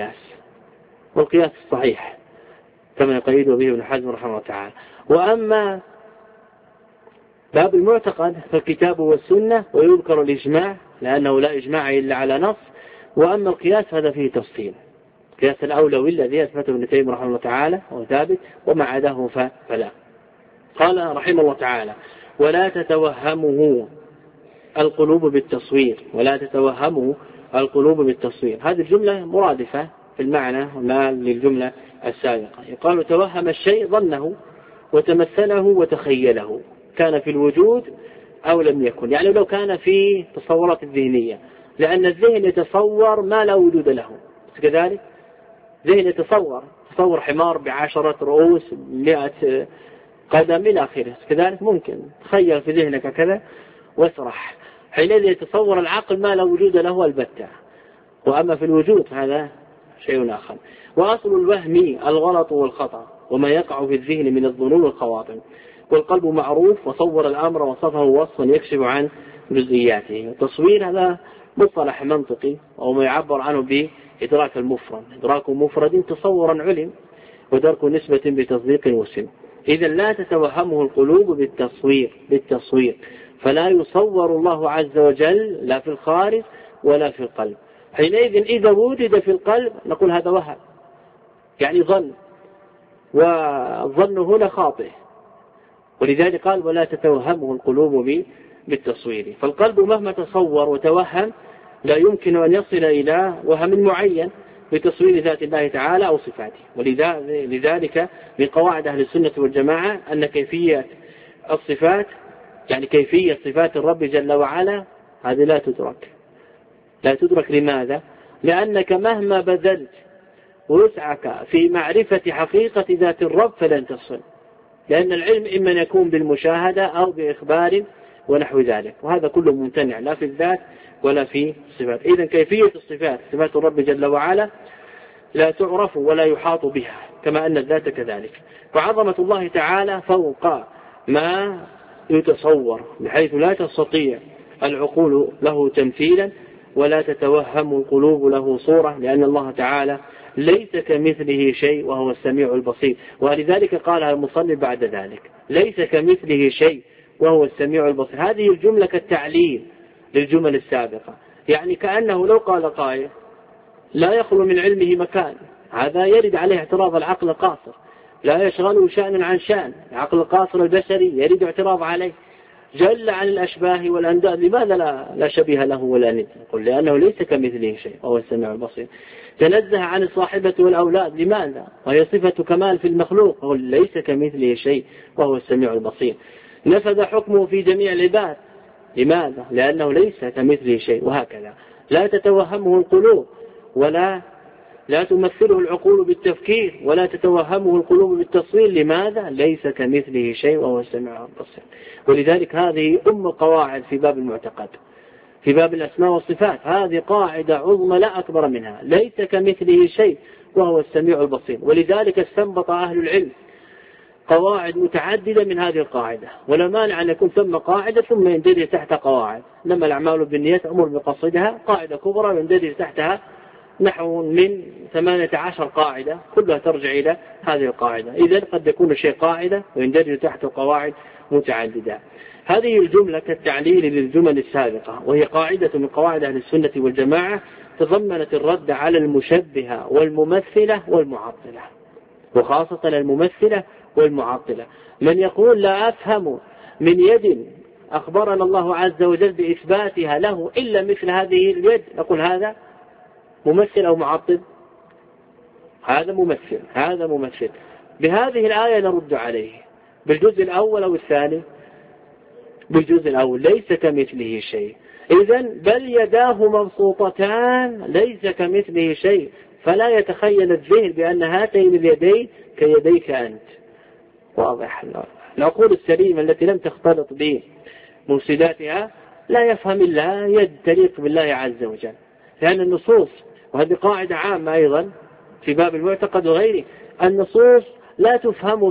والقياس الصحيح كما يقيده به ابن حزم رحمه الله تعالى. وأما باب المعتقد فالكتاب والسنة ويذكر الإجماع لأنه لا إجماع إلا على نص. وأما القياس هذا فيه تفصيل، قياس الأولوي الذي أثبته ابن تيمية رحمه الله تعالى وهو ثابت، وما عداه فلا. قال رحمه الله تعالى ولا تتوهمه القلوب بالتصوير، ولا تتوهمه القلوب بالتصوير. هذه الجملة مرادفة في المعنى ما للجملة السابقة. يقال توهم الشيء ظنه وتمثله وتخيله، كان في الوجود أو لم يكن، يعني لو كان في تصورات الذهنية، لأن الذهن يتصور ما لا وجود له، كذلك ذهن تصور حمار ب10 رؤوس 100 قدم إلى آخره، كذلك ممكن تخيل في ذهنك كذا واسرح، حينئذ يتصور العقل ما لا وجود له البتة. وأما في الوجود هذا شيء آخر. وأصل الوهم الغلط والخطأ وما يقع في الذهن من الظنون والخواطر، والقلب معروف وصور الأمر وصفه وصفا يكشف عن جزئياته. التصوير هذا مصطلح منطقي وما يعبر عنه بإدراك المفرد، إدراك مفرد تصورا علم، ودرك نسبة بتصديق وسم. إذا لا تتوهمه القلوب بالتصوير، فلا يصور الله عز وجل لا في الخارج ولا في القلب. حينئذ إذا وجد في القلب نقول هذا وهم، يعني ظن، والظن هنا خاطئ، ولذلك قال ولا تتوهمه القلوب بالتصوير. فالقلب مهما تصور وتوهم لا يمكن أن يصل إلى وهم معين بتصوير ذات الله تعالى أو صفاته. ولذلك من قواعد أهل السنة والجماعة أن كيفية الصفات، يعني كيفية صفات الرب جل وعلا، هذه لا تدرك. لماذا؟ لأنك مهما بذلت وسعك في معرفة حقيقة ذات الرب فلن تصل، لأن العلم إما يكون بالمشاهدة أو بإخبار ونحو ذلك، وهذا كله ممتنع لا في الذات ولا في الصفات. إذن كيفية الصفات، صفات الرب جل وعلا لا تعرف ولا يحاط بها، كما أن الذات كذلك. وعظمة الله تعالى فوق ما يتصور، بحيث لا تستطيع العقول له تمثيلا ولا تتوهم القلوب له صورة، لأن الله تعالى ليس كمثله شيء وهو السميع البصير. ولذلك قال المصنف بعد ذلك ليس كمثله شيء وهو السميع البصير. هذه الجملة كالتعليل للجمل السابقة، يعني كأنه لو قال قائل لا يخلو من علمه مكان، هذا يرد عليه اعتراض العقل القاصر، لا يشغله شأن عن شأن، العقل القاصر البشري يرد اعتراض عليه. جل عن الأشباه والأنداد، لماذا لا شبيه له ولا ند؟ قل لأنه ليس كمثله شيء وهو السميع البصير. تنزه عن الصاحبة والأولاد، لماذا؟ وهي صفة كمال في المخلوق، قل ليس كمثله شيء وهو السميع البصير. نفذ حكمه في جميع العباد، لماذا؟ لأنه ليس كمثله شيء، وهكذا. لا تتوهمه القلوب، لا تمثله العقول بالتفكير ولا تتوهمه القلوب بالتصوير. لماذا؟ ليس كمثله شيء وهو السميع البصير. ولذلك هذه القواعد في باب المعتقد، في باب الأسماء والصفات، هذه قاعدة عظمى لا أكبر منها، ليس كمثله شيء وهو السميع البصير. ولذلك استنبط أهل العلم قواعد متعددة من هذه القاعدة، ولا مانع أن يكون ثم قاعدة ثم يندرج تحت قواعد. لما الأعمال بالنيات أمر بقصدها، قاعدة كبرى يندرج تحتها نحو من 18 قاعدة كلها ترجع إلى هذه القاعدة. إذن قد يكون الشيء قاعدة ويندرج تحت قواعد متعددة. هذه الجملة كالتعليل للجمل السابقة، وهي قاعدة من قواعد أهل السنة والجماعة، تضمنت الرد على المشبهة والممثلة والمعطلة، وخاصة الممثلة والمعطلة. من يقول لا أفهم من يد أخبرنا الله عز وجل بإثباتها له إلا مثل هذه اليد، نقول هذا ممثل أو معطل؟ هذا ممثل. بهذه الآية نرد عليه بالجزء الأول أو الثاني؟ بالجزء الأول، ليس كمثله شيء. إذن بل يداه مبسوطتان، ليس كمثله شيء. فلا يتخيل الذهن بأن هاتين اليدين كيديك أنت. واضح؟ العقول السليمة التي لم تختلط بمفسداتها لا يفهم إلا يد تليق بالله عز وجل، لأن النصوص، وهذه قاعدة عامة أيضا في باب المعتقد وغيره، النصوص لا تفهم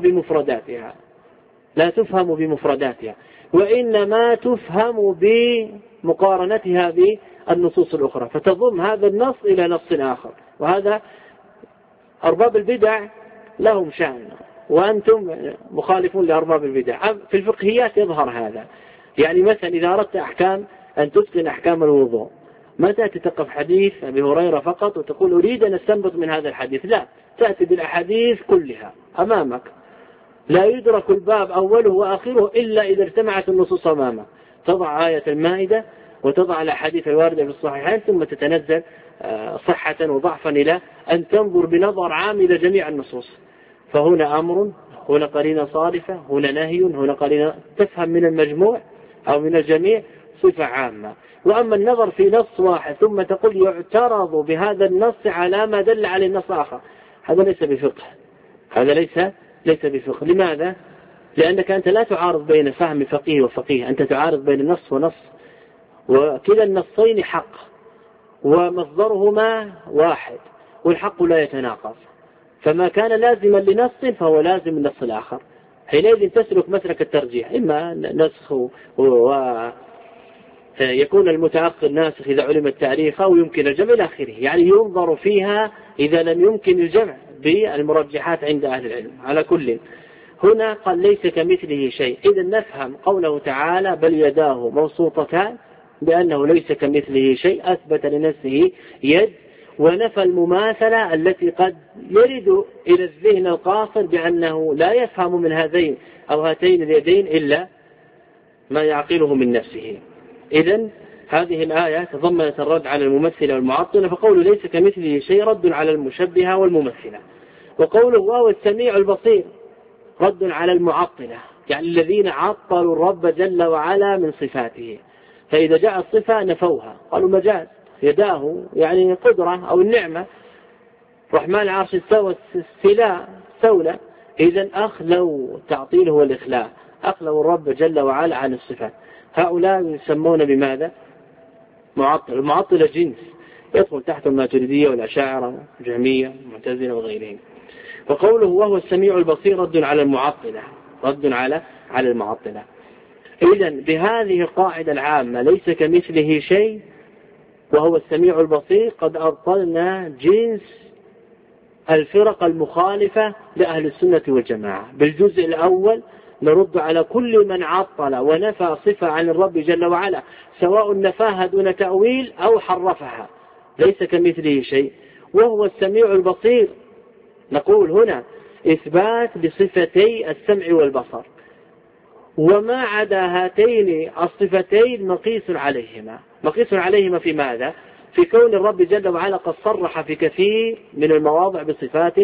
بمفرداتها، وإنما تفهم بمقارنتها بالنصوص الأخرى، فتضم هذا النص إلى نص آخر. وهذا أرباب البدع لهم شأن، وأنتم مخالفون لأرباب البدع. في الفقهيات يظهر هذا. يعني مثلا إذا أردت أحكام أن تتقن أحكام الوضوء، متى تتقف حديث أبي هريرة فقط وتقول أريد أن أستنبط من هذا الحديث؟ لا، تأتي بالأحاديث كلها أمامك، لا يدرك الباب أوله وآخره إلا إذا اجتمعت النصوص أمامك. تضع آية المائدة وتضع الأحاديث الواردة في الصحيحين، ثم تتنزل صحة وضعفا إلى أن تنظر بنظر عام إلى جميع النصوص. فهنا أمر، هنا قرينة صارفة، هنا نهي، هنا قرينة، تفهم من المجموع أو من الجميع صفة عامة. وأما النظر في نص واحد ثم تقول يعترض بهذا النص على ما دل عليه النص آخر، هذا ليس بفقه، هذا ليس بفقه. لماذا؟ لأنك أنت لا تعارض بين فهم فقيه وفقيه، أنت تعارض بين نص ونص، وكلا النصين حق ومصدرهما واحد، والحق لا يتناقض. فما كان لازما لنص فهو لازم النص الآخر. حينئذ تسلك مسلك الترجيح، إما نسخ ويكون المتأخر ناسخ إذا علم التاريخ، أو يمكن الجمع إلى آخره. يعني ينظر فيها إذا لم يمكن الجمع بالمرجحات عند أهل العلم. على كل، هنا قال ليس كمثله شيء. إذا نفهم قوله تعالى بل يداه مبسوطتان بأنه ليس كمثله شيء، أثبت لنفسه يد، ونفى المماثلة التي قد يرد إلى الذهن القاصر بأنه لا يفهم من هذين أو هاتين اليدين إلا ما يعقله من نفسه. إذن هذه الآية تضمنت الرد على الممثلة والمعطلة، فقوله ليس كمثله شيء رد على المشبهة والممثلة، وقوله وهو السميع البصير رد على المعطلة، يعني الذين عطلوا الرب جل وعلا من صفاته. فإذا جاء الصفة نفوها، قالوا مجاز، يداه يعني قدرة أو النعمة، رحمن العرش استوى استولى. إذن أخلوا تعطيله والإخلاء، أخلوا الرب جل وعلا عن الصفات. هؤلاء يسمون بماذا؟ معطلة جنس، يدخل تحت الماتريدية والأشاعرة والجهمية والمعتزلة وغيرهم. وقوله وهو السميع البصير رد على المعطلة، رد على المعطلة. إذن بهذه القاعدة العامة ليس كمثله شيء وهو السميع البصير قد أبطلنا جنس الفرق المخالفة لأهل السنة والجماعة. بالجزء الأول نرد على كل من عطل ونفى صفة عن الرب جل وعلا، سواء نفاها دون تأويل أو حرفها، ليس كمثله شيء وهو السميع البصير. نقول هنا إثبات بصفتي السمع والبصر، وما عدا هاتين الصفتين مقيس عليهما في ماذا؟ في كون الرب جل وعلا قد صرح في كثير من المواضع بصفات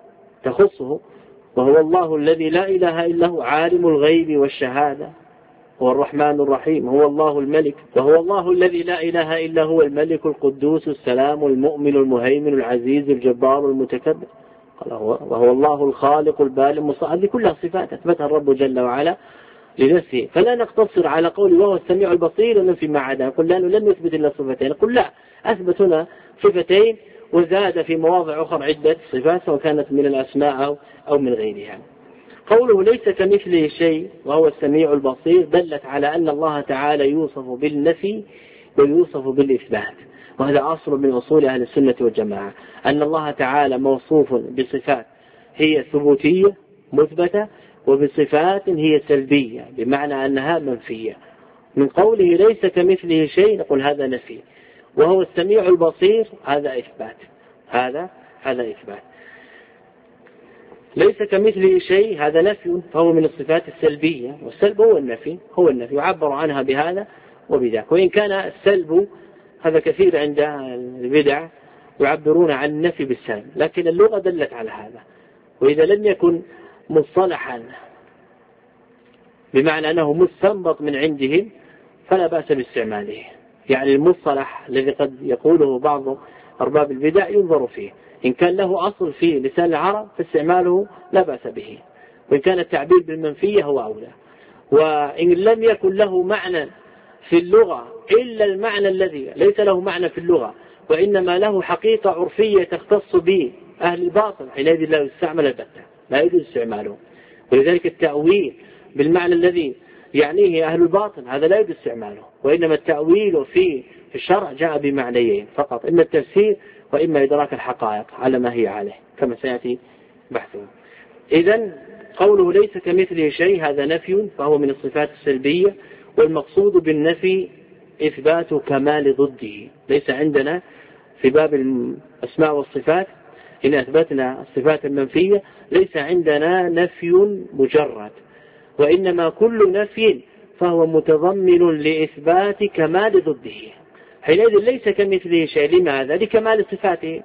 تخصه، وهو الله الذي لا إله إلا هو عالم الغيب والشهادة، هو الرحمن الرحيم، هو الله الملك، وهو الله الذي لا إله إلا هو الملك القدوس السلام المؤمن المهيمن العزيز الجبار المتكبر. وهو الله الخالق البارئ المصور. هذه كلها صفات أثبتها الرب جل وعلا لنفسه، فلا نقتصر على قول وهو السميع البصير وننفي ما عداه. قل لا لم نثبت إلا صفتين، قل لا، أثبت هنا صفتين وزاد في مواضع أخرى عدة صفات سواء كانت من الأسماء أو من غيرها. قوله ليس كمثله شيء وهو السميع البصير دلت على أن الله تعالى يوصف بالنفي ويوصف بالإثبات، وهذا أصل من أصول أهل السنة والجماعة، أن الله تعالى موصوف بصفات هي ثبوتية مثبتة وبصفات هي سلبية بمعنى أنها منفية. من قوله ليس كمثله شيء نقول هذا نفي، وهو السميع البصير هذا إثبات. هذا إثبات. ليس كمثله شيء هذا نفي، فهو من الصفات السلبية، والسلب هو النفي يعبر عنها بهذا وبذاك. وإن كان السلب هذا كثير عند البدع يعبرون عن النفي بالسلب، لكن اللغة دلت على هذا. وإذا لم يكن مصطلحا بمعنى أنه مستنبط من عندهم فلا بأس باستعماله. يعني المصطلح الذي قد يقوله بعض أرباب البدع ينظر فيه، إن كان له أصل في لسان العرب فاستعماله لا بأس به، وإن كان التعبير بالمنفية هو أولى. وإن لم يكن له معنى في اللغة إلا المعنى الذي ليس له معنى في اللغة وإنما له حقيقة عرفية تختص به أهل الباطل، حينئذ لا يستعمل البتة، لا يجوز استعماله. ولذلك التأويل بالمعنى الذي يعنيه أهل الباطل هذا لا يجوز استعماله، وإنما التأويل في الشرع جاء بمعنيين فقط، إما التفسير وإما إدراك الحقائق على ما هي عليه كما سيأتي بحثه. إذن قوله ليس كمثله شيء هذا نفي، فهو من الصفات السلبية، والمقصود بالنفي إثبات كمال ضده. ليس عندنا في باب الأسماء والصفات إن أثبتنا الصفات المنفية ليس عندنا نفي مجرد، وإنما كل نفي فهو متضمن لإثبات كمال ضده. حينئذ ليس كمثله شيء. لماذا؟ لكمال صفاته،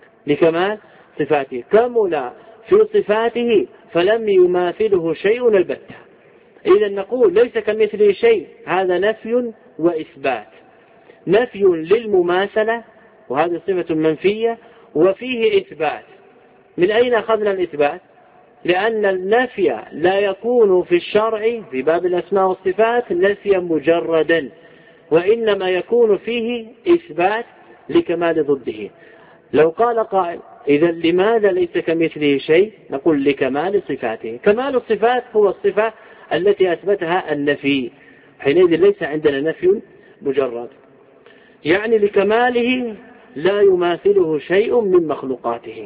كمل في صفاته فلم يماثله شيء البتة. إذا نقول ليس كمثله شيء هذا نفي وإثبات، نفي للمماثلة وهذه صفة منفية، وفيه إثبات. من أين أخذنا الإثبات؟ لأن النفي لا يكون في الشرع في باب الأسماء والصفات نفيا مجردا، وإنما يكون فيه إثبات لكمال ضده. لو قال قائل إذا لماذا ليس كمثله شيء؟ نقول لكمال صفاته. كمال الصفات هو الصفة التي أثبتها النفي، حينئذ ليس عندنا نفي مجرد، يعني لكماله لا يماثله شيء من مخلوقاته.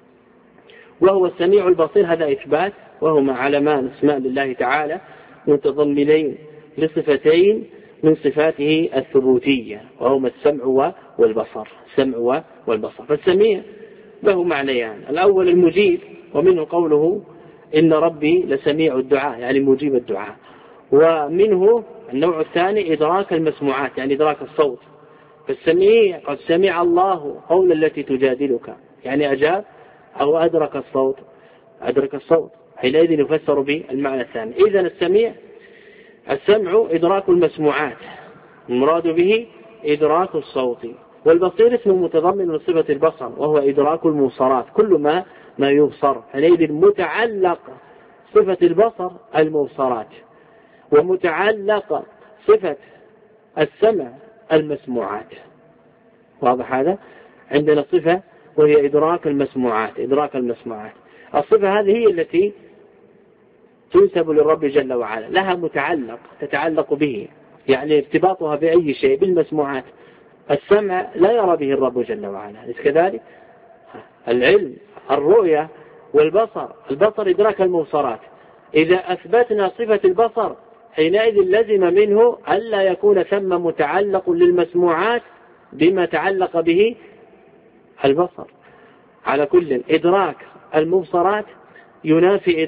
وهو السميع البصير هذا إثبات، وهما علمان اسماء لله تعالى متضمنين لصفتين من صفاته الثبوتية، وهما السمع والبصر. فالسميع له معنيان، الأول المجيب، ومنه قوله إن ربي لسميع الدعاء يعني مجيب الدعاء، ومنه النوع الثاني إدراك المسموعات يعني إدراك الصوت. فالسميع قد سمع الله قول التي تجادلك يعني أجاب أو أدرك الصوت، حينئذ يفسر بالمعنى الثاني. إذن السمع إدراك المسموعات، المراد به إدراك الصوت. والبصير اسم متضمن لصفة البصر وهو إدراك المبصرات، كل ما يبصر، حينئذ متعلق صفة البصر المبصرات، ومتعلق صفة السمع المسموعات. واضح هذا؟ عندنا صفة وهي إدراك المسموعات. الصفة هذه هي التي تنسب للرب جل وعلا، لها متعلق تتعلق به، يعني ارتباطها بأي شيء بالمسموعات. السمع لا يرى به الرب جل وعلا، كذلك العلم الرؤية والبصر، البصر إدراك المبصرات. إذا أثبتنا صفة البصر حينئذ لزم منه ألا يكون ثم متعلق للمسموعات بما تعلق به البصر. على كل إدراك المبصرات ينافي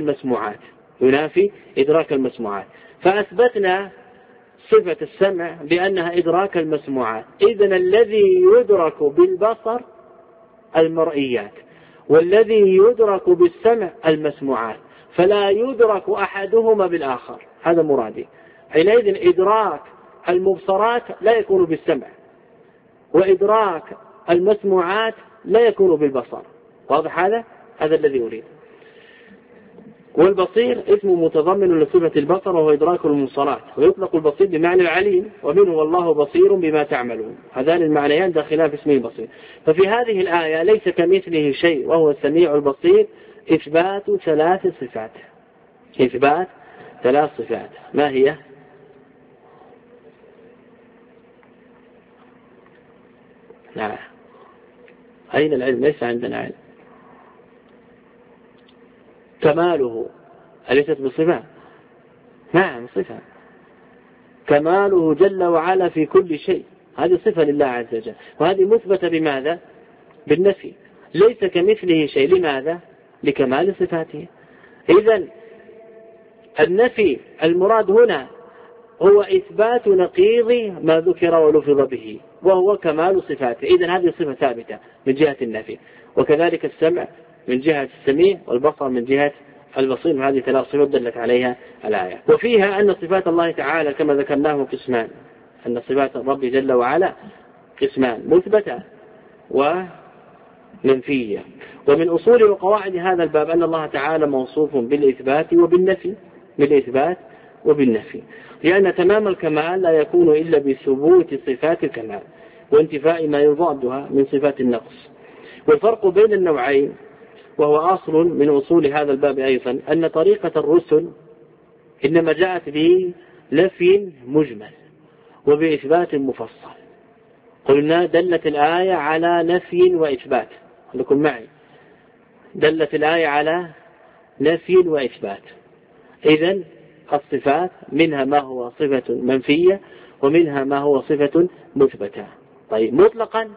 إدراك المسموعات، فأثبتنا صفة السمع بأنها إدراك المسموعات. إذن الذي يدرك بالبصر المرئيات، والذي يدرك بالسمع المسموعات، فلا يدرك أحدهما بالآخر. هذا مرادي. حينئذ إدراك المبصرات لا يكون بالسمع، وإدراك المسموعات لا يكون بالبصر. واضح هذا الذي أريد. والبصير اسم متضمن لصفة البصر وهو إدراك المبصرات، ويطلق البصير بمعنى العليم، ومنه والله بصير بما تعملون، هذان المعنيان داخلان في اسم البصير. ففي هذه الآية ليس كمثله شيء وهو السميع البصير إثبات ثلاث صفات. إثبات ثلاث صفات. ما هي؟ نعم. أين العلم؟ ليس عندنا علم. كماله أليست بصفة؟ نعم صفة. كماله جل وعلا في كل شيء، هذه صفة لله عز وجل، وهذه مثبتة بماذا؟ بالنفي. ليس كمثله شيء. لماذا؟ لكمال صفاته. إذن النفي المراد هنا هو إثبات نقيض ما ذكر ولفظ به، وهو كمال صفاته. إذن هذه صفة ثابتة من جهة النفي، وكذلك السمع من جهة السميع، والبصر من جهة البصير، وهذه ثلاث صفات دلت عليها الآية. وفيها أن صفات الله تعالى كما ذكرناه قسمان، أن صفات الرب جل وعلا قسمان: مثبتة ومنفية. ومن أصول وقواعد هذا الباب أن الله تعالى موصوف بالإثبات وبالنفي، بالإثبات وبالنفي، لأن تمام الكمال لا يكون إلا بثبوت صفات الكمال وانتفاء ما يضادها من صفات النقص. والفرق بين النوعين، وهو أصل من أصول هذا الباب أيضا، أن طريقة الرسل إنما جاءت بنفي مجمل وبإثبات مفصل. قلنا دلت الآية على نفي وإثبات، خليكم معي، دلت الآية على نفي وإثبات. إذن الصفات منها ما هو صفة منفية ومنها ما هو صفة مثبتة. طيب مطلقا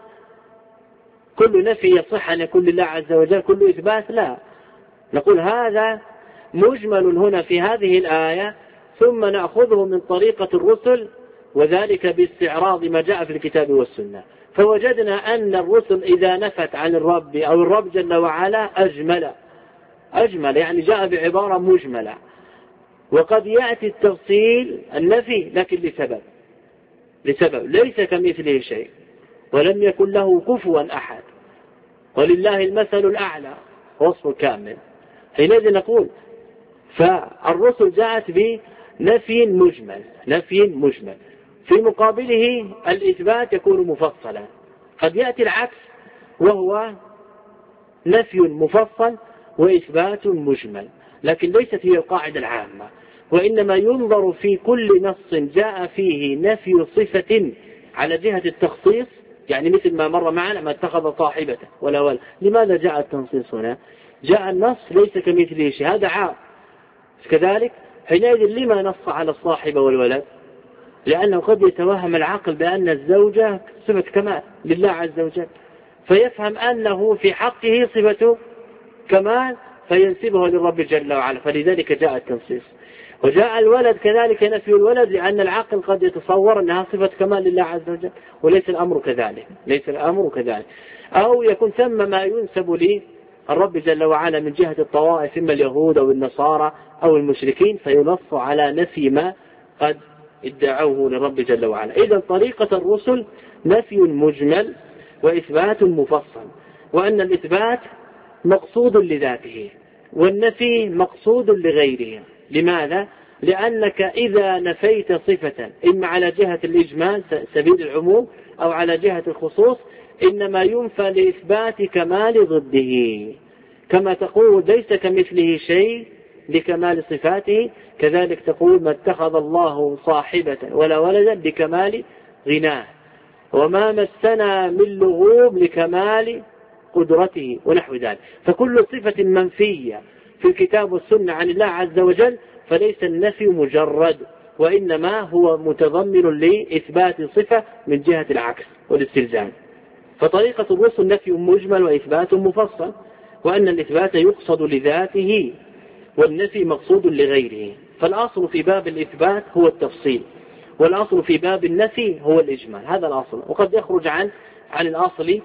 كل نفي يصح أن يكون لله عز وجل، كل إثبات لا. نقول هذا مجمل هنا في هذه الآية، ثم نأخذه من طريقة الرسل، وذلك باستعراض ما جاء في الكتاب والسنة. فوجدنا أن الرسل إذا نفت عن الرب أو الرب جل وعلا أجمل، يعني جاء بعبارة مجملة. وقد يأتي التفصيل النفي لكن لسبب ليس كمثله شيء ولم يكن له كفوا أحد، ولله المثل الأعلى وصف كامل. حينئذ نقول فالرسل جاءت بنفي مجمل، في مقابله الإثبات يكون مفصلا. قد يأتي العكس وهو نفي مفصل وإثبات مجمل، لكن ليست هي القاعدة العامة، وإنما ينظر في كل نص جاء فيه نفي صفة على جهة التخصيص، يعني مثل ما مر معنا ما اتخذ صاحبته ولا ولد. لماذا جاء التنصيص هنا؟ جاء النص ليس كمثله شيء، هذا عام. كذلك حينئذ لما نص على الصاحبة والولد؟ لأنه قد يتوهم العقل بأن الزوجة صفة كمال لله عز وجل، فيفهم أنه في حقه صفة كمال فينسبها للرب جل وعلا، فلذلك جاء التنصيص. وجاء الولد كذلك نفي الولد، لأن العقل قد يتصور أنها صفة كمال لله عز وجل، وليس الأمر كذلك، أو يكون ثم ما ينسب للرب جل وعلا من جهة الطوائف، إما اليهود أو النصارى أو المشركين، فينص على نفي ما قد ادعوه للرب جل وعلا. إذا طريقة الرسل نفي مجمل وإثبات مفصل، وأن الإثبات مقصود لذاته والنفي مقصود لغيره. لماذا؟ لأنك إذا نفيت صفة إما على جهة الإجمال سبيل العموم أو على جهة الخصوص، إنما ينفى لإثبات كمال ضده، كما تقول ليس كمثله شيء لكمال صفاته، كذلك تقول ما اتخذ الله صاحبة ولا ولدا لكمال غناه، وما مسنا من لغوب لكمال قدرته ونحو ذلك. فكل صفة منفية في الكتاب والسنة عن الله عز وجل فليس النفي مجرد، وإنما هو متضمن لإثبات صفة من جهة العكس والاستلزام. فطريقة الرسل نفي مجمل وإثبات مفصل، وأن الإثبات يقصد لذاته والنفي مقصود لغيره. فالأصل في باب الإثبات هو التفصيل، والأصل في باب النفي هو الإجمال، هذا الأصل، وقد يخرج عن الأصل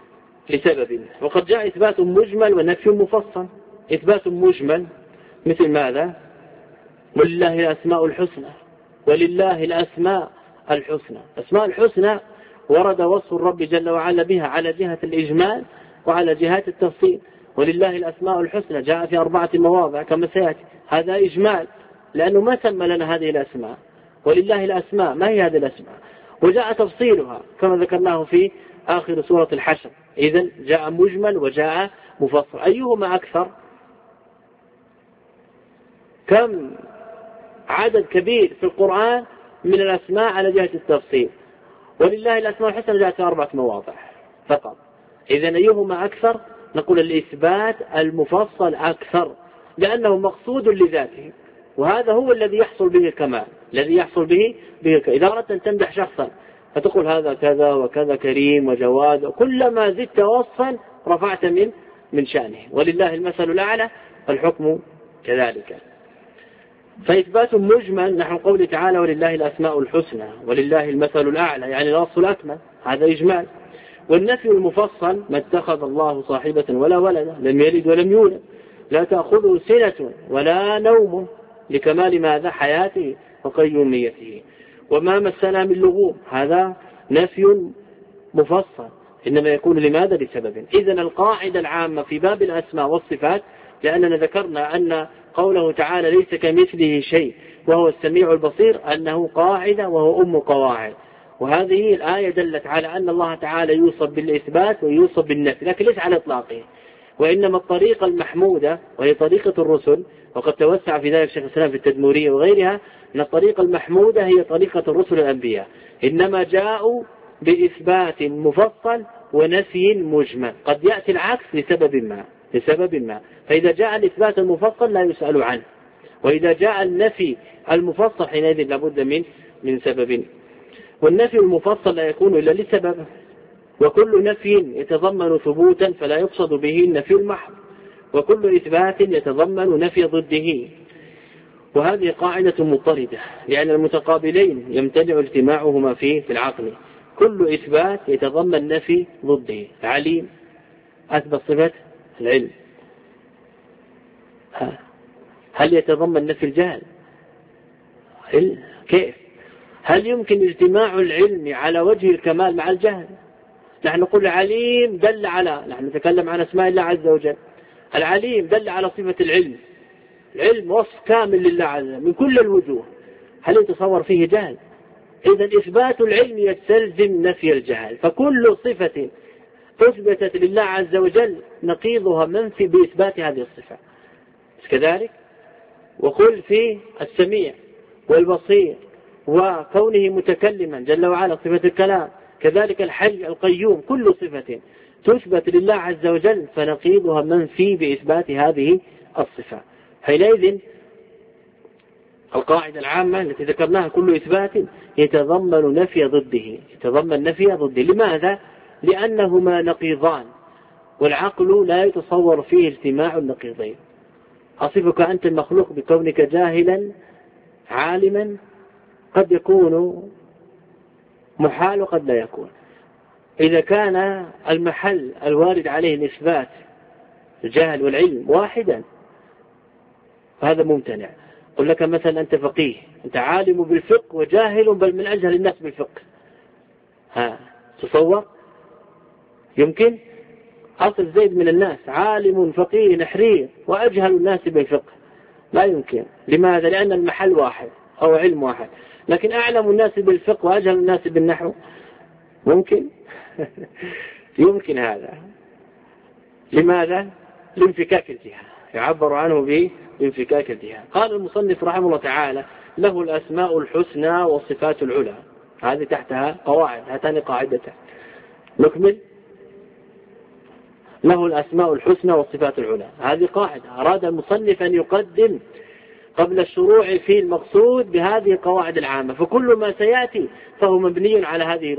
لسبب. وقد جاء إثبات مجمل ونفي مفصل. إثبات مجمل مثل ماذا؟ ولله الأسماء الحسنى، ولله الأسماء الحسنى. الأسماء الحسنى ورد وصف الرب جل وعلا بها على جهة الإجمال وعلى جهة التفصيل. ولله الأسماء الحسنى جاء في 4 مواضع كما سيأتي، هذا إجمال لأنه ما سمى لنا هذه الأسماء. ولله الأسماء، ما هي هذه الأسماء؟ وجاء تفصيلها كما ذكرناه في آخر سورة الحشر. إذن جاء مجمل وجاء مفصل، أيهما أكثر؟ كم عدد كبير في القرآن من الأسماء على جهة التفصيل. ولله الأسماء الحسنى جاءت في 4 مواضع فقط. إذن أيهما أكثر؟ نقول الإثبات المفصل أكثر، لأنه مقصود لذاته، وهذا هو الذي يحصل به الكمال، الذي يحصل به إذا أردت أن تمدح شخصا فتقول هذا كذا وكذا كريم وجواد، وكلما زدت وصفا رفعت من شأنه. ولله المثل الأعلى، الحكم كذلك. فإثبات مجمل نحو قوله تعالى ولله الأسماء الحسنى ولله المثل الأعلى، يعني الوصف الأكمل، هذا إجمال. والنفي المفصل ما اتخذ الله صاحبة ولا ولدا، لم يلد ولم يولد، لا تأخذه سنة ولا نوم، لكمال ماذا؟ حياته وقيوميته. وما مسنا من لغوب، هذا نفي مفصل، إنما يكون لماذا؟ لسبب. إذن القاعدة العامة في باب الأسماء والصفات، لأننا ذكرنا أن قوله تعالى ليس كمثله شيء وهو السميع البصير أنه قاعدة وهو أم القواعد. وهذه الآية دلت على أن الله تعالى يوصف بالإثبات ويوصف بالنفي، لكن ليس على إطلاقه، وإنما الطريقة المحمودة وهي طريقة الرسل، وقد توسع في ذلك شيخ الإسلام في التدمورية وغيرها، أن الطريقة المحمودة هي طريقة الرسل الأنبياء، إنما جاءوا بإثبات مفصل ونفي مجمل. قد يأتي العكس لسبب ما، فإذا جاء الإثبات المفصل لا يسأل عنه، وإذا جاء النفي المفصل حينئذ لابد من سبب. والنفي المفصل لا يكون إلا لسبب، وكل نفي يتضمن ثبوتا فلا يقصد به النفي المحض، وكل إثبات يتضمن نفي ضده. وهذه قاعدة مضطردة، لأن المتقابلين يمتنع اجتماعهما في العقل. كل إثبات يتضمن نفي ضده. عليم أثبت صفة العلم، هل يتضمن نفي الجهل؟ كيف؟ هل يمكن اجتماع العلم على وجه الكمال مع الجهل؟ نحن نقول عليم دل على، نحن نتكلم عن أسماء الله عز وجل، العليم دل على صفة العلم، العلم وصف كامل لله عز وجل من كل الوجوه، هل يتصور فيه جهل؟ إذا إثبات العلم يستلزم نفي الجهل، فكل صفة أثبتت لله عز وجل نقيضها منفي بإثبات هذه الصفة كذلك. وقل في السميع والبصير وكونه متكلما جل وعلا صفة الكلام، كذلك الحي القيوم، كل صفة تثبت لله عز وجل فنقيضها منفي بإثبات هذه الصفة. حينئذ القاعدة العامة التي ذكرناها كل إثبات يتضمن نفي ضده، لماذا؟ لأنهما نقيضان، والعقل لا يتصور فيه اجتماع النقيضين. أصفك أنت المخلوق بكونك جاهلا عالما، قد يكون محال وقد لا يكون. إذا كان المحل الوارد عليه الإثبات الجهل والعلم واحدا فهذا ممتنع. قل لك مثلا أنت فقيه، أنت عالم بالفقه وجاهل بل من أجهل الناس بالفقه، تصور؟ يمكن؟ أصل زيد من الناس عالم فقيه نحرير وأجهل الناس بالفقه، لا يمكن. لماذا؟ لأن المحل واحد أو علم واحد. لكن أعلم الناس بالفقه وأجهل الناس بالنحو ممكن؟ يمكن هذا. لماذا؟ لانفكاك الجهة، يعبر عنه بانفكاك الجهة. قال المصنف رحمه الله تعالى له الأسماء الحسنى والصفات العلى، هذه تحتها قواعد، هاتان قاعدتان. نكمل. له الأسماء الحسنى والصفات العلى، هذه قاعدة أراد المصنف أن يقدم قبل الشروع في المقصود بهذه القواعد العامة، فكل ما سيأتي فهو مبني على هذه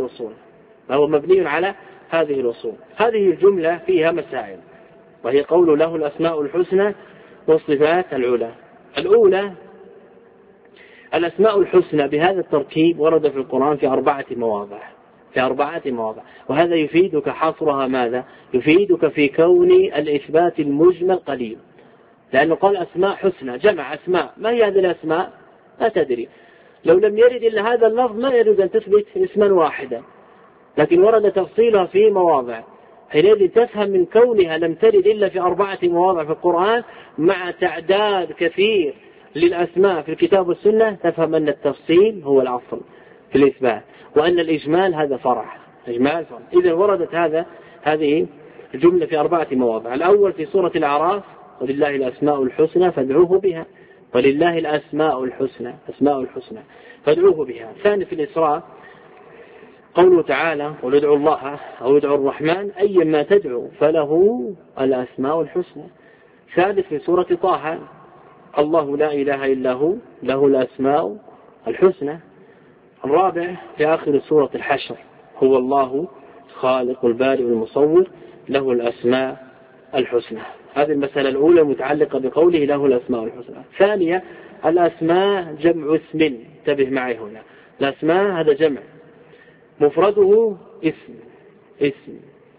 الأصول، هذه الجملة فيها مسائل، وهي قول له الأسماء الحسنى والصفات العلى. الأولى الأسماء الحسنى بهذا التركيب ورد في القرآن في 4 مواضع، وهذا يفيدك حصرها ماذا؟ يفيدك في كون الإثبات المجمل قليل، لأنه قال أسماء حسنى، جمع أسماء، ما هي هذه الأسماء؟ لا تدري، لو لم يرد إلا هذا اللفظ ما يريد أن تثبت اسما واحدا، لكن ورد تفصيلها في مواضع، حينئذ تفهم من كونها لم ترد إلا في 4 مواضع في القرآن مع تعداد كثير للأسماء في الكتاب والسنة، تفهم أن التفصيل هو الأصل في الإثبات، وأن الإجمال هذا فرع. إذا وردت هذه الجملة في 4 مواضع. الأول في سورة الأعراف: ولله الأسماء الحسنى فادعوه بها. ولله الأسماء الحسنى، أسماء الحسنى فادعوه بها. الثاني في الإسراء قوله تعالى: قل ادعوا الله أو ادعوا الرحمن أيما تدعو فله الأسماء الحسنى. ثالث في سورة طه: الله لا إله إلا هو له الأسماء الحسنى. الرابع في آخر سورة الحشر: هو الله خالق البارئ المصور له الأسماء الحسنى. هذه المسألة الأولى متعلقة بقوله له الأسماء الحسنى. ثانية: الأسماء جمع اسم، انتبه معي هنا، الأسماء هذا جمع، مفرده اسم،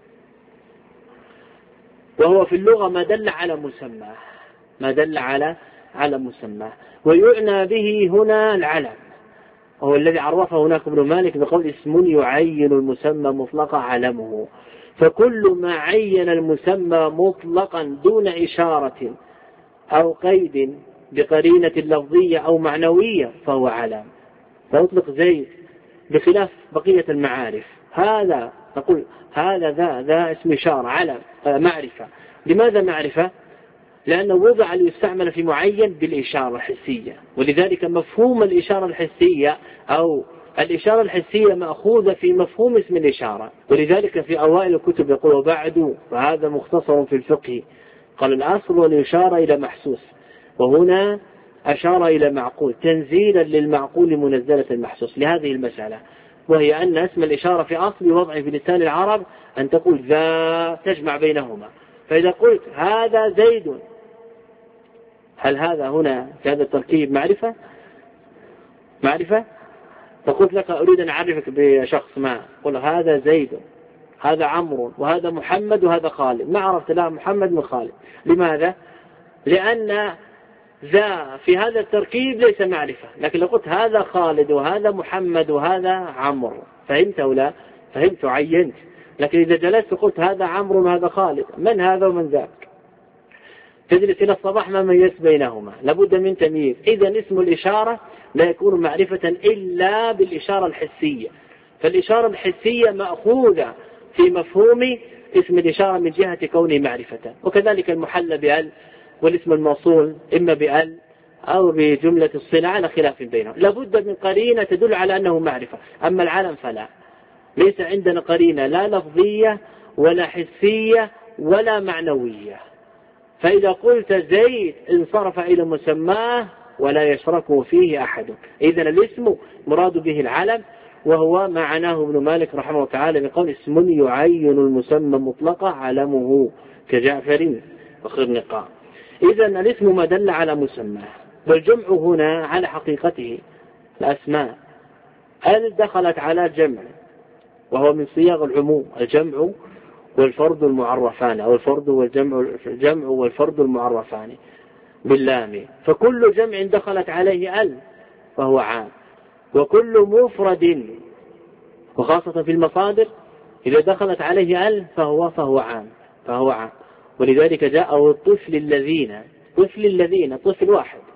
وهو في اللغة ما دل على مسمى، ما دل على مسمى، ويعنى به هنا العلم، وهو الذي عرفه هناك ابن مالك بقول: اسم يعين المسمى مطلقا علمه. فكل ما عين المسمى مطلقا دون إشارة أو قيد بقرينة لفظية أو معنوية فهو علم، فيطلق زيد بخلاف بقية المعارف. هذا نقول هذا ذا اسم إشارة، علم، معرفة. لماذا معرفة؟ لأنه وضع ليستعمل في معين بالإشارة الحسية، ولذلك مفهوم الإشارة الحسية أو الإشارة الحسية مأخوذة في مفهوم اسم الإشارة. ولذلك في أوائل الكتب يقول: وبعد فهذا مختصر في الفقه، قال: الأصل والإشارة إلى محسوس، وهنا أشار إلى معقول تنزيلا للمعقول منزلة المحسوس لهذه المسألة، وهي أن اسم الإشارة في أصل وضعه في لسان العرب أن تقول ذا، تجمع بينهما. فإذا قلت هذا زيد، هل هذا هنا في هذا التركيب معرفة؟ فقلت لك أريد أن أعرفك بشخص ما، قل هذا زيد، هذا عمرو، وهذا محمد، وهذا خالد. ما عرفت لا محمد من خالد. لماذا؟ لأن ذا في هذا التركيب ليس معرفة. لكن لو قلت هذا خالد وهذا محمد وهذا عمرو، فهمت أو لا؟ فهمت، عينت. لكن إذا جلست قلت هذا عمرو وهذا خالد، من هذا ومن ذاك؟ تجلس إلى الصباح ما ميزت بينهما، لابد من تمييز. إذا اسم الإشارة لا يكون معرفة إلا بالإشارة الحسية، فالإشارة الحسية مأخوذة في مفهوم اسم الإشارة من جهة كونه معرفة. وكذلك المحل بأل، والاسم الموصول إما بأل أو بجملة الصلة على خلاف بينهم، لابد من قرينة تدل على أنه معرفة. أما العلم فلا، ليس عندنا قرينة لا لفظية ولا حسية ولا معنوية. فإذا قلت زيد انصرف إلى مسماه ولا يشركه فيه أحد. إذن الاسم مراد به العلم، وهو ما عناه ابن مالك رحمه الله تعالى بقول: اسم يعين المسمى مطلقا علمه كجعفر وخرنقاء. إذن الاسم ما دل على مسماه، والجمع هنا على حقيقته الأسماء. هل دخلت على جمع، وهو من صيغ العموم، الجمع والفرد المعرفان، أو الفرد والجمع والفرد المعرفان باللام. فكل جمع دخلت عليه ال فهو عام، وكل مفرد، وخاصة في المصادر إذا دخلت عليه ال فهو عام. ولذلك جاء الطفل الذين طفل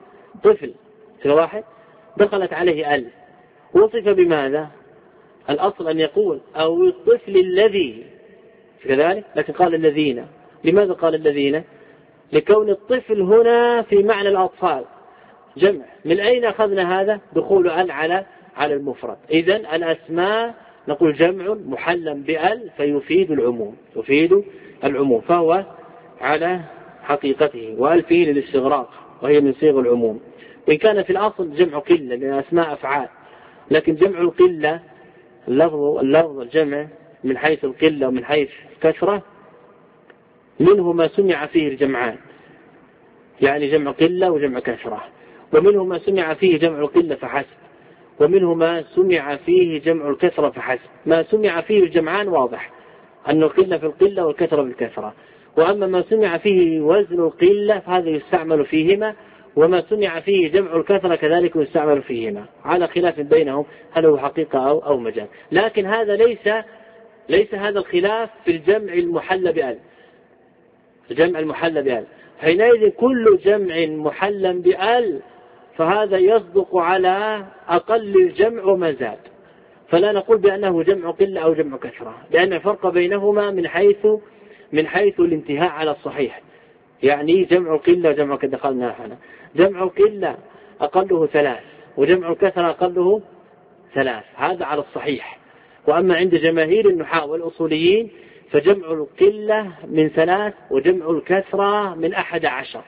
واحد دخلت عليه ال، وصف بماذا؟ الأصل أن يقول أو الطفل الذي كذلك، لكن قال الذين. لماذا قال الذين؟ لكون الطفل هنا في معنى الأطفال جمع. من أين أخذنا هذا؟ دخول ال على المفرد. إذن الأسماء نقول جمع محلا بال فيفيد العموم، فهو على حقيقته. وال فيه للاستغراق، وهي من صيغ العموم، وإن كان في الأصل جمع قلة لأن أسماء أفعال، لكن جمع القلة اللفظ الجمع من حيث القلة ومن حيث كثرة منه ما سمع فيه الجمعان، يعني جمع قلة وجمع كثرة، ومنه ما سمع فيه جمع القلة فحسب، ومنه ما سمع فيه جمع الكثرة فحسب. ما سمع فيه الجمعان واضح أن القلة في القلة والكثرة بالكثرة، وأما ما سمع فيه وزن القلة فهذا يستعمل فيهما وما سمع فيه جمع الكثرة كذلك يستعمل فيهما، على خلاف بينهم هل هو حقيقة أو مجاز. لكن هذا ليس هذا الخلاف في الجمع المحل بأل. الجمع المحل بأل حينئذ كل جمع محل بأل فهذا يصدق على أقل الجمع وما زاد، فلا نقول بأنه جمع قلة أو جمع كثرة، لأن الفرق بينهما من حيث الانتهاء على الصحيح. يعني جمع قلة وجمع كثرة دخلنا هنا، جمع قلة أقله 3 وجمع كثرة أقله 3، هذا على الصحيح. وأما عند جماهير النحاة والأصوليين فجمع القلة من 3 وجمع الكثرة من 11.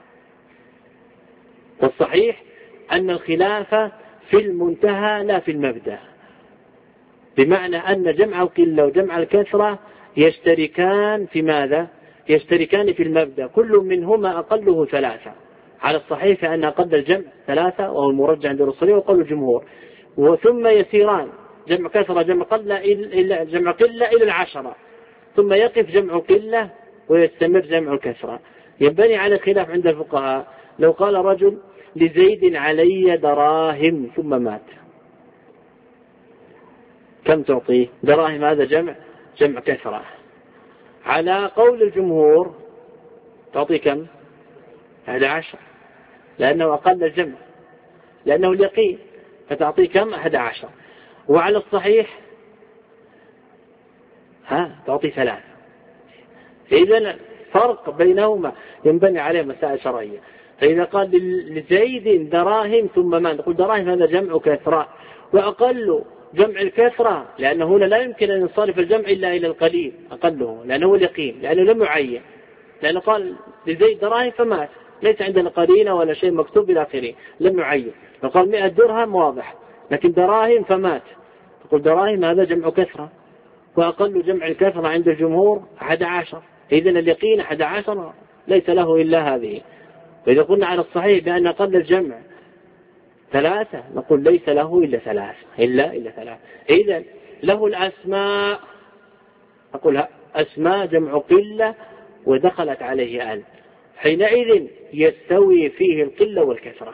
والصحيح أن الخلاف في المنتهى لا في المبدأ، بمعنى أن جمع القلة وجمع الكثرة يشتركان في ماذا؟ يشتركان في المبدأ، كل منهما أقله 3 على الصحيح، فأن أقل الجمع 3 وهو المرجح عند الأصوليين وقول الجمهور، وثم يسيران جمع كثرة جمع قلة إلى 10، ثم يقف جمع قلة ويستمر جمع الكثرة. ينبني على خلاف عند الفقهاء. لو قال رجل لزيد علي دراهم ثم مات، كم تعطيه؟ دراهم هذا جمع كثرة. على قول الجمهور تعطيه كم؟ 11، لأنه أقل الجمع، لأنه اليقين، فتعطيه كم؟ 11. وعلى الصحيح تعطيه 3. إذن فرق بينهما ينبني عليه مسائل شرعية. فإذا قال لزيد دراهم ثم ما، نقول دراهم هذا جمع كثرة، وأقل جمع الكثرة لأنه هنا لا يمكن أن ينصرف الجمع إلا إلى القليل أقله، لأنه هو اليقين، لأنه لم يعين، لأنه قال لزيد دراهم فمات، ليس عندنا قرينة ولا شيء مكتوب إلى آخره، لم يعين. لو قال 100 درهم واضح، لكن دراهم فمات، تقول دراهم هذا جمع كثرة، وأقل جمع الكثرة عند الجمهور 11. إذن اليقين 11 ليس له إلا هذه. وإذا قلنا على الصحيح بأن أقل الجمع 3 نقول ليس له إلا 3 إلا 3. إذن له الأسماء، أقول أسماء جمع قلة ودخلت عليه أل، حينئذ يستوي فيه القلة والكثرة،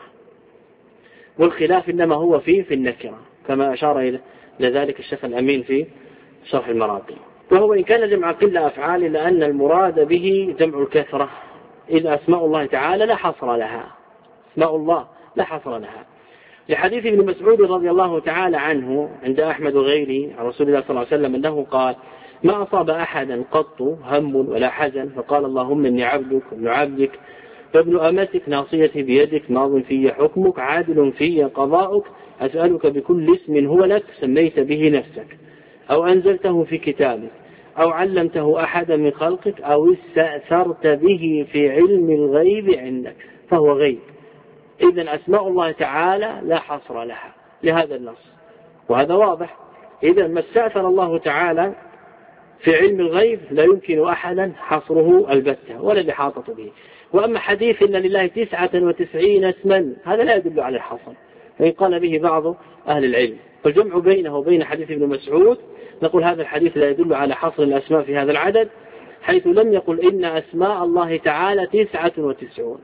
والخلاف إنما هو في النكرة، كما أشار إلى ذلك الشيخ الأمين في شرح المراقي. وهو إن كان جمع قلة أفعال لأن المراد به جمع الكثرة، إذ أسماء الله تعالى لا حصر لها، أسماء الله لا حصر لها، لحديث ابن مسعود رضي الله تعالى عنه عند أحمد وغيره عن رسول الله صلى الله عليه وسلم أنه قال: ما أصاب أحدا قط هم ولا حزن فقال اللهم إني عبدك ابن عبدك فابن أمتك ناصيتي بيدك ماض في حكمك عادل في قضاؤك أسألك بكل اسم هو لك سميت به نفسك أو أنزلته في كتابك أو علمته أحدا من خلقك أو استأثرت به في علم الغيب عندك، فهو غيب. إذن أسماء الله تعالى لا حصر لها لهذا النص، وهذا واضح. إذن ما استأثر الله تعالى في علم الغيب لا يمكن أحدا حصره البتة ولا الإحاطة به. وأما حديث إن لله 99 اسما هذا لا يدل على الحصر، فإن قال به بعض أهل العلم، فالجمع بينه وبين حديث ابن مسعود نقول هذا الحديث لا يدل على حصر الأسماء في هذا العدد، حيث لم يقل إن أسماء الله تعالى 99،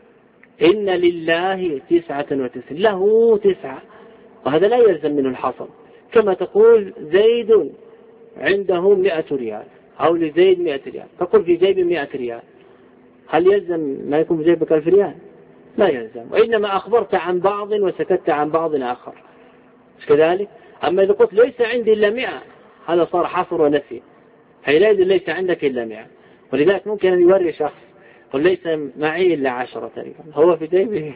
إن لله 99 له 9، وهذا لا يلزم منه الحصر. كما تقول زيد عنده 100 ريال أو لزيد 100 ريال، تقول في جيب 100 ريال، هل يلزم ما يكون في جيبك 1000 ريال؟ لا يلزم، وإنما أخبرت عن بعض وسكت عن بعض آخر، مش كذلك؟ أما إذا قلت ليس عندي إلا 100 هذا صار حصر ونفي، حينئذ ليس عندك إلا 100. ولذلك ممكن أن يوري شخص قل ليس معي إلا 10 ريال، هو في جيبه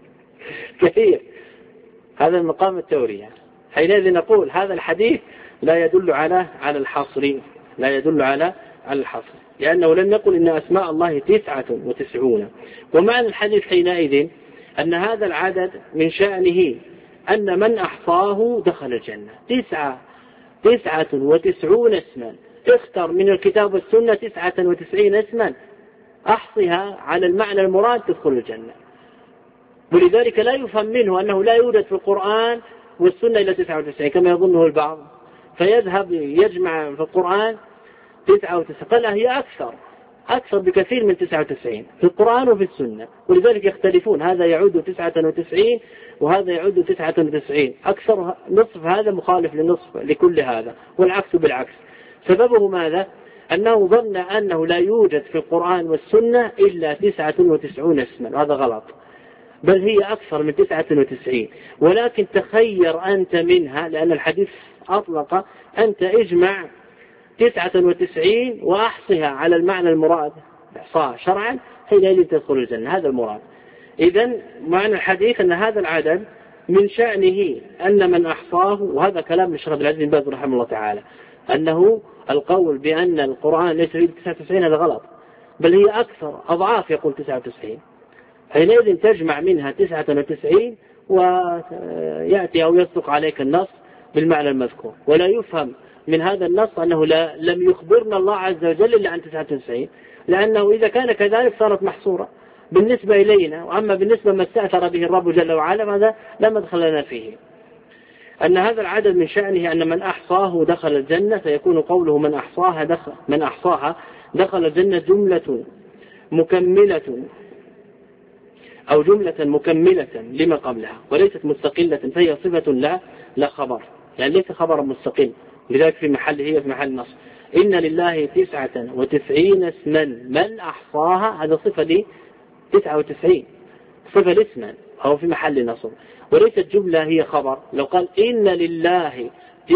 كثير، هذا المقام التورية. حينئذ نقول هذا الحديث لا يدل على الحصر، لا يدل على الحصر، لأنه لم يقل إن أسماء الله 99. ومعنى الحديث حينئذ أن هذا العدد من شأنه أن من أحصاه دخل الجنة. 99 اسما، اختر من الكتاب والسنة 99 اسما أحصها على المعنى المراد تدخل الجنة. ولذلك لا يفهم منه أنه لا يوجد في القرآن والسنة إلى 99 كما يظنه البعض، فيذهب يجمع في القرآن 99، قال هي أكثر، أكثر بكثير من 99 في القرآن وفي السنة، ولذلك يختلفون، هذا يعود 99 وهذا يعود 99، أكثر نصف هذا مخالف للنصف لكل هذا، والعكس بالعكس. سببه ماذا؟ أنه ظن أنه لا يوجد في القرآن والسنة إلا 99 اسما، وهذا غلط، بل هي أكثر من 99، ولكن تخير أنت منها، لأن الحديث أطلق أنت اجمع 99 وأحصها على المعنى المراد إحصاء شرعا حينئذ تدخل الجنة، هذا المراد. إذن معنى الحديث أن هذا العدد من شأنه أن من أحصاه، وهذا كلام الشيخ عبد العزيز بن باز رحمه الله تعالى، أنه القول بأن القرآن ليس فيه 99 هذا غلط، بل هي أكثر أضعاف يقول 99، حينئذ تجمع منها 99 ويأتي أو يصدق عليك النص بالمعنى المذكور. ولا يفهم من هذا النص أنه لم يخبرنا الله عز وجل إلا عن 99، لأنه إذا كان كذلك صارت محصورة بالنسبة إلينا، وأما بالنسبة ما استأثر به الرب جل وعلا ماذا لا مدخل لنا فيه. أن هذا العدد من شأنه أن من أحصاه دخل الجنة، فيكون قوله من أحصاها دخل الجنة جملة مكملة أو جملة مكملة لما قبلها، وليست مستقلة، فهي صفة لا خبر، يعني ليس خبرا مستقل، لذلك في محل نص. إن لله 99 اسما من أحصاها، هذا صفة لي 99 صفة لاسما، أو في محل نصب، وليست جملة هي خبر. لو قال إن لله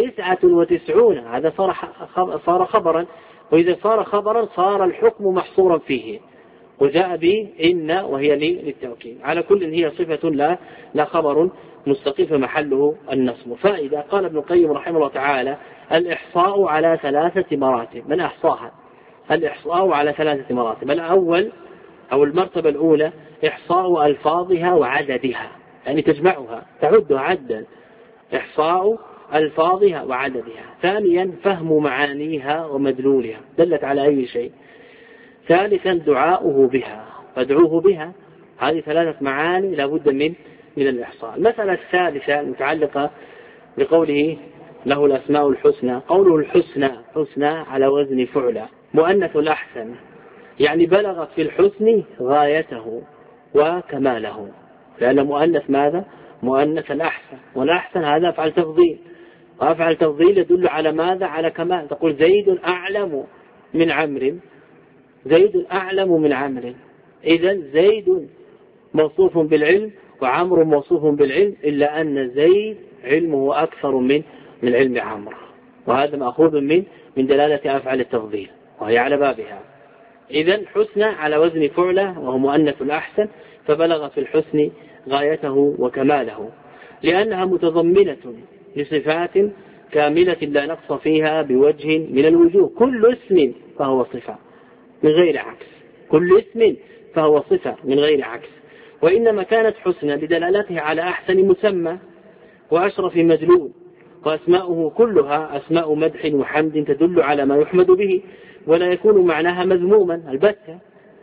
99 هذا صار خبرا، وإذا صار خبرا صار الحكم محصورا فيه، وجاء به إن وهي للتوكيد. على كل هي صفة لا خبر مستقيم في محله النصب. فإذا قال ابن القيم رحمه الله تعالى الإحصاء على 3 مراتب، من أحصاها الإحصاء على 3 مراتب. الأول أو المرتبة الأولى إحصاء ألفاظها وعددها، يعني تجمعها تعدها عدا، إحصاء ألفاظها وعددها. ثانيا فهم معانيها ومدلولها دلت على أي شيء. ثالثا دعاؤه بها، فادعوه بها. هذه 3 معاني لابد من الإحصاء. المسألة الثالثة المتعلقة بقوله له الأسماء الحسنى، قوله الحسنى على وزن فعلى، مؤنث الأحسن، يعني بلغت في الحسن غايته وكماله، لأن مؤنث ماذا؟ مؤنث الأحسن، والأحسن هذا أفعل تفضيل، وأفعل تفضيل يدل على ماذا؟ على كمال. تقول زيد أعلم من عمرو، زيد أعلم من عمرو، إذن زيد موصوف بالعلم وعمرو موصوف بالعلم، إلا أن زيد علمه أكثر من علم عمرو، وهذا مأخوذ من دلالة أفعل التفضيل وهي على بابها. إذن حسنى على وزن فعلة وهو مؤنث الأحسن، فبلغ في الحسن غايته وكماله، لأنها متضمنة لصفات كاملة لا نقص فيها بوجه من الوجوه. كل اسم فهو صفة من غير عكس، كل اسم فهو صفة من غير عكس. وإنما كانت حسنى بدلالتها على أحسن مسمى وأشرف مدلول، وأسماؤه كلها أسماء مدح وحمد تدل على ما يحمد به، ولا يكون معناها مذموما البتة.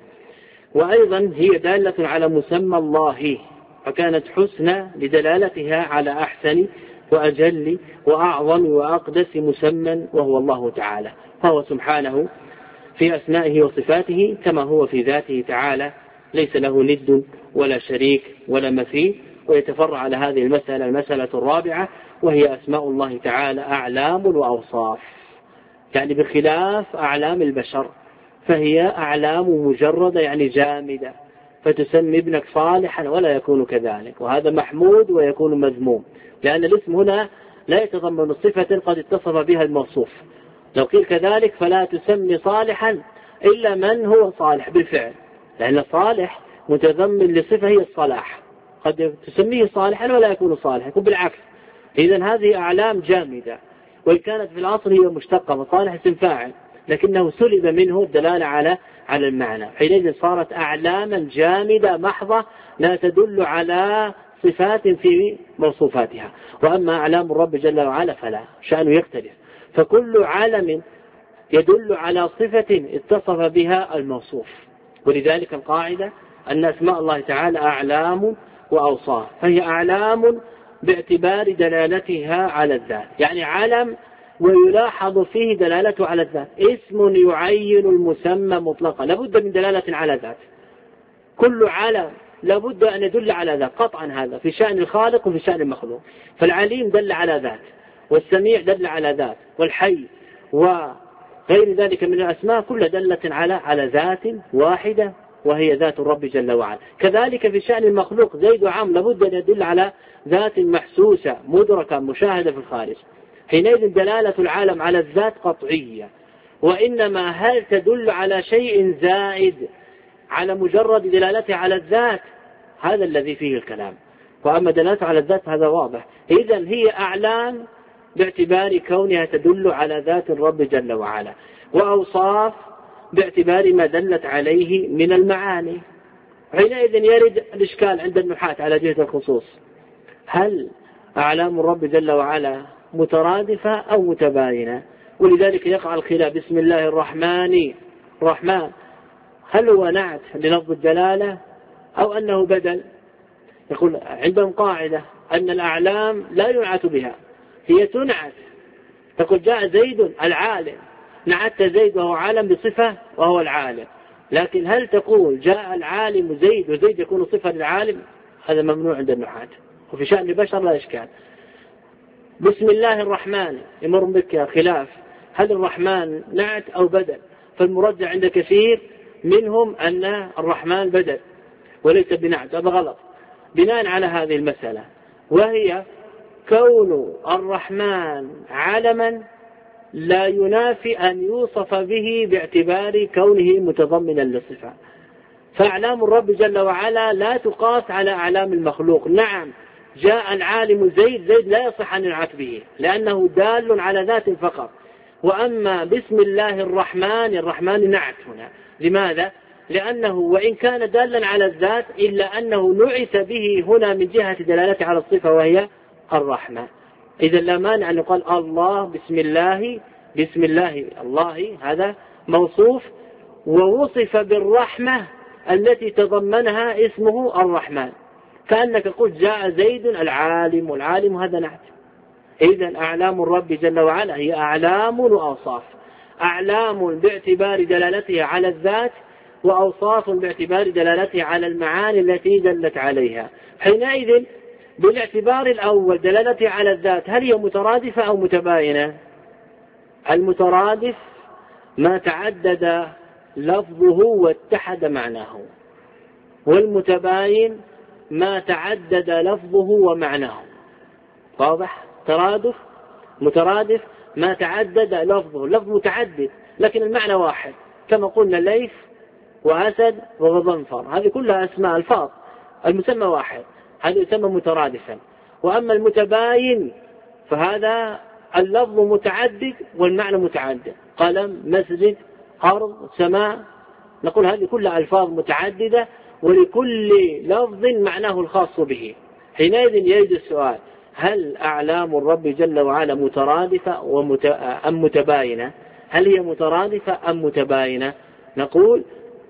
وأيضا هي دالة على مسمى الله، فكانت حسنى لدلالتها على أحسن وأجل وأعظم وأقدس مسمى وهو الله تعالى، فهو سبحانه في أسمائه وصفاته كما هو في ذاته تعالى، ليس له ند ولا شريك ولا مثيل. ويتفرع على هذه المسألة الرابعة، وهي أسماء الله تعالى أعلام وأوصاف، يعني بخلاف أعلام البشر، فهي أعلام مجردة يعني جامدة، فتسمي ابنك صالحا ولا يكون كذلك، وهذا محمود ويكون مذموم، لأن الاسم هنا لا يتضمن صفة قد اتصف بها الموصوف. لو قيل كذلك فلا تسمي صالحا إلا من هو صالح بالفعل، لأن صالح متضمن لصفة هي الصلاح، قد تسميه صالحا ولا يكون صالحا، وبالعكس. إذن هذه أعلام جامدة، وإن كانت في الأصل هي مشتقة، وصالح اسم فاعل، لكنه سلب منه الدلالة على المعنى، حينئذ صارت أعلاما جامدة محضة لا تدل على صفات في موصوفاتها. وأما أعلام الرب جل وعلا فلا، شأنه يختلف، فكل علم يدل على صفة اتصف بها الموصوف. ولذلك القاعدة أن أسماء الله تعالى أعلام وأوصاف، فهي أعلام باعتبار دلالتها على الذات، يعني علم ويلاحظ فيه دلالته على الذات. اسم يعين المسمى مطلقا، لابد من دلالة على ذات. كل علم لابد أن يدل على ذات قطعا، هذا في شأن الخالق وفي شأن المخلوق. فالعليم دل على ذات، والسميع دل على ذات، والحي وغير ذلك من الأسماء كلها دلت على ذات واحدة وهي ذات الرب جل وعلا. كذلك في شأن المخلوق زيد وعم لابد أن يدل على ذات محسوسة مدركة مشاهدة في الخارج. حينئذ دلالة العالم على الذات قطعية، وإنما هل تدل على شيء زائد على مجرد دلالته على الذات؟ هذا الذي فيه الكلام. وأما دلالته على الذات هذا واضح. إذن هي أعلام باعتبار كونها تدل على ذات الرب جل وعلا، وأوصاف باعتبار ما دلت عليه من المعاني. حينئذ يرد الإشكال عند النحاة على جهة الخصوص: هل أعلام الرب جل وعلا مترادفة أو متباينة؟ ولذلك يقع الخلاف. بسم الله الرحمن، هل هو نعت للفظ الجلالة أو أنه بدل؟ يقول عندهم قاعدة أن الأعلام لا ينعت بها، هي تنعت. تقول جاء زيد العالم، نعت زيد وهو عالم بصفة وهو العالم. لكن هل تقول جاء العالم زيد وزيد يكون صفة للعالم؟ هذا ممنوع عند النحاة. وفي شأن البشر لا إشكال. بسم الله الرحمن يمر بك خلاف، هل الرحمن نعت أو بدل؟ فالمرجع عند كثير منهم أن الرحمن بدل وليس بنعت. هذا غلط بناء على هذه المسألة، وهي كون الرحمن علما لا ينافي أن يوصف به باعتبار كونه متضمنا للصفة. فأعلام الرب جل وعلا لا تقاس على أعلام المخلوق. نعم جاء العالم زيد لا يصح أن ينعت به لأنه دال على ذات فقط. وأما بسم الله الرحمن نعت هنا. لماذا؟ لأنه وإن كان دالا على الذات إلا أنه نعت به هنا من جهة دلالته على الصفة وهي الرحمة. إذا لا مانع أن يقال الله بسم الله الله، هذا موصوف ووصف بالرحمة التي تضمنها اسمه الرحمن. كأنك قلت جاء زيد العالم هذا نعت. إذن أعلام الرب جل وعلا هي أعلام وأوصاف. أعلام باعتبار دلالتها على الذات، وأوصاف باعتبار دلالتها على المعاني التي دلت عليها. حينئذ بالاعتبار الأول دلالتها على الذات، هل هي مترادفة أو متباينة؟ المترادف ما تعدد لفظه واتحد معناه، والمتباين ما تعدد لفظه ومعناه. واضح؟ مترادف ما تعدد لفظه، لفظ متعدد لكن المعنى واحد، كما قلنا ليث وأسد وغضنفر، هذه كلها أسماء ألفاظ، المسمى واحد، هذا يسمى مترادفا. وأما المتباين فهذا اللفظ متعدد والمعنى متعدد، قلم، مسجد، أرض، سماء، نقول هذه كلها ألفاظ متعددة ولكل لفظ معناه الخاص به. حينئذ يرد السؤال: هل أعلام الرب جل وعلا مترادفة أم متباينة؟ هل هي مترادفة أم متباينة؟ نقول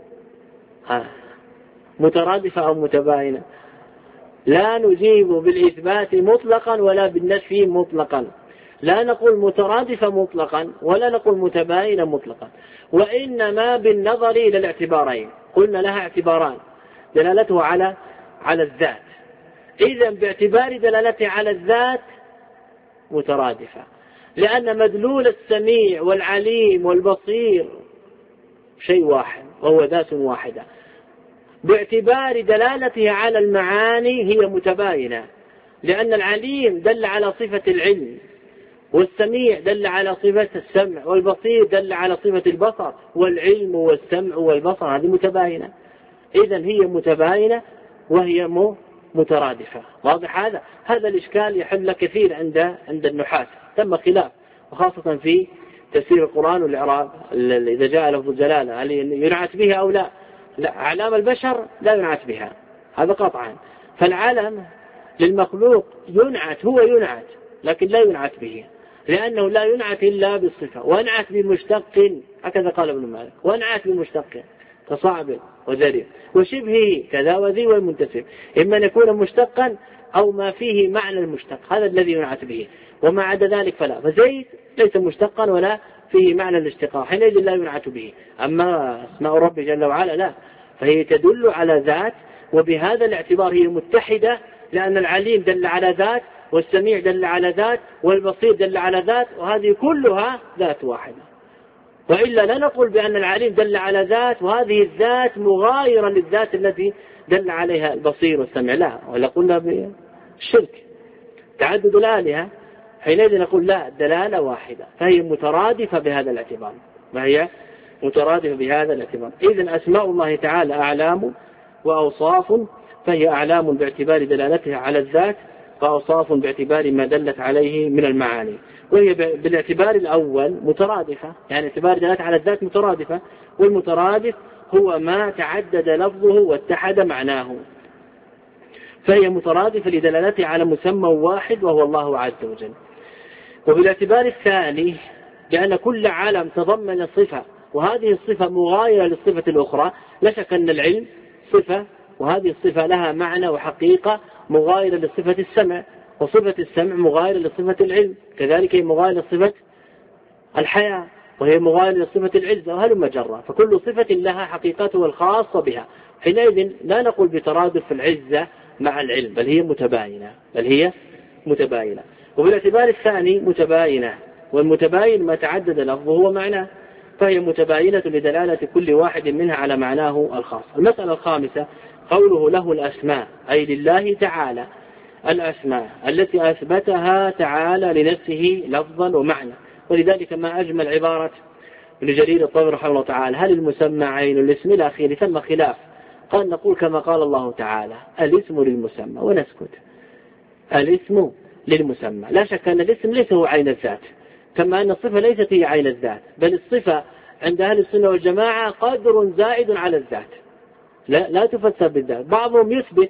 مترادفة أو متباينة. لا نجيب بالإثبات مطلقا ولا بالنفي مطلقا، لا نقول مترادفة مطلقا ولا نقول متباينة مطلقا، وإنما بالنظر إلى الاعتبارين. قلنا لها اعتباران: دلالته على الذات، إذا باعتبار دلالته على الذات مترادفة، لأن مدلول السميع والعليم والبصير شيء واحد وهو ذات واحدة. باعتبار دلالته على المعاني هي متباينة، لأن العليم دل على صفة العلم، والسميع دل على صفة السمع، والبصير دل على صفة البصر، والعلم والسمع والبصر هذه متباينة. إذن هي متباينة وهي مترادفة. واضح هذا الإشكال يحل كثير عند النحاة، تم خلاف، وخاصة في تفسير القرآن والإعراب إذا جاء لفظ الجلالة هل ينعت بها أو لا. أعلام البشر لا ينعت بها، هذا قطعا. فالعلم للمخلوق هو ينعت لكن لا ينعت به، لأنه لا ينعت إلا بالصفة. وانعت بمشتق، هكذا قال ابن مالك، وانعت بمشتق كصعب وزريع وشبهه كذا وذي والمنتسب، إما أن يكون مشتقا أو ما فيه معنى المشتق، هذا الذي ينعت به، وما عدا ذلك فلا. فزيد ليس مشتقا ولا فيه معنى الاشتقاق، حينئذ لا ينعت به. أما اسماء رب جل وعلا لا، فهي تدل على ذات، وبهذا الاعتبار هي متحدة، لأن العليم دل على ذات، والسميع دل على ذات، والبصير دل على ذات، وهذه كلها ذات واحدة. وإلا لا نقول بأن العليم دل على ذات وهذه الذات مغايرة للذات التي دل عليها البصير والسمع، لا، ولا قلنا بالشرك تعدد الآلهة، حينئذ نقول لا، دلالة واحدة، فهي مترادفة بهذا الاعتبار، وهي مترادفة بهذا الاعتبار. إذن أسماء الله تعالى أعلام وأوصاف، فهي أعلام باعتبار دلالتها على الذات، وأوصاف باعتبار ما دلت عليه من المعاني، وهي بالاعتبار الأول مترادفة، يعني اعتبار دلالتها على الذات مترادفة، والمترادف هو ما تعدد لفظه واتحد معناه، فهي مترادفة لدلالتها على مسمى واحد وهو الله عز وجل. وبالاعتبار الثاني لأن كل عالم تضمن صفة، وهذه الصفة مغايرة للصفة الأخرى، لا شك أن العلم صفة، وهذه الصفة لها معنى وحقيقة مغايرة لصفة السمع، وصفة السمع مغايرة لصفة العلم، كذلك هي مغايرة لصفة الحياة، وهي مغايرة لصفة العزة، وهلم جرا، فكل صفة لها حقيقتها الخاصة بها. حينئذ لا نقول بترادف العزة مع العلم، بل هي متباينة. وبالاعتبار الثاني متباينة، والمتباين ما تعدد لفظه ومعناه، فهي متباينة لدلالة كل واحد منها على معناه الخاص. المسألة الخامسة قوله له الأسماء، أي لله تعالى الأسماء التي أثبتها تعالى لنفسه لفظا ومعنى. ولذلك ما أجمل عبارة ابن جرير الطبري رحمه الله تعالى، هل المسمى عين الاسم إلى آخره، ثم خلاف، قال نقول كما قال الله تعالى الاسم للمسمى، ونسكت. الاسم للمسمى، لا شك أن الاسم ليس هو عين الذات، كما أن الصفة ليست هي عين الذات، بل الصفة عند أهل السنة والجماعة قدر زائد على الذات، لا تفسر بالذات. بعضهم يثبت،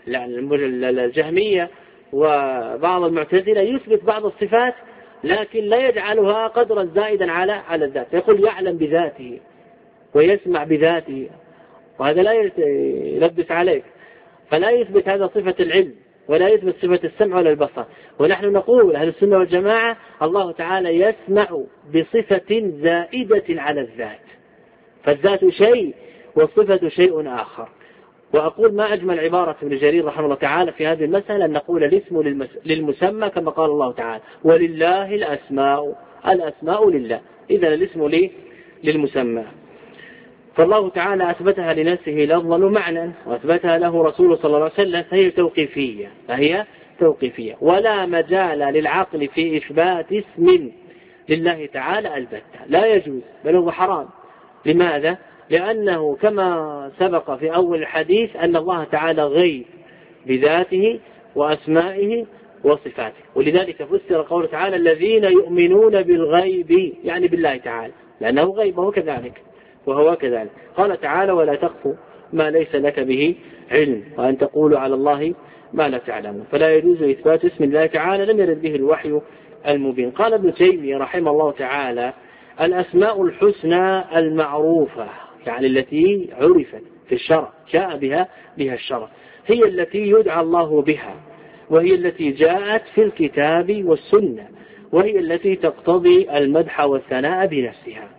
الجهمية وبعض المعتزلة يثبت بعض الصفات لكن لا يجعلها قدرا زائدا على الذات، يقول يعلم بذاته ويسمع بذاته، وهذا لا يلبس عليك، فلا يثبت هذا صفة العلم، ولا يثبت صفة السمع ولا البصر. ونحن نقول أهل السنة والجماعة الله تعالى يسمع بصفة زائدة على الذات، فالذات شيء والصفة شيء آخر. وأقول ما أجمل عبارة ابن جرير رحمه الله تعالى في هذه المسألة أن نقول الاسم للمسمى كما قال الله تعالى ولله الأسماء لله، إذن الاسم للمسمى. فالله تعالى أثبتها لنفسه لفظا ومعنى، وأثبتها له رسوله صلى الله عليه وسلم، فهي توقيفية، ولا مجال للعقل في إثبات اسم لله تعالى البتة، لا يجوز بل هو حرام. لماذا؟ لأنه كما سبق في أول الحديث أن الله تعالى غيب بذاته وأسمائه وصفاته، ولذلك فسر قوله تعالى الذين يؤمنون بالغيب، يعني بالله تعالى، لأنه غيب وهو كذلك. قال تعالى ولا تخف ما ليس لك به علم وأن تقولوا على الله ما لا تعلمون، فلا يجوز إثبات اسم الله تعالى لم يرد به الوحي المبين. قال ابن تيمية رحمه الله تعالى الأسماء الحسنى المعروفة، يعني التي عرفت في الشرع جاء بها الشرع، هي التي يدعى الله بها، وهي التي جاءت في الكتاب والسنة، وهي التي تقتضي المدح والثناء بنفسها.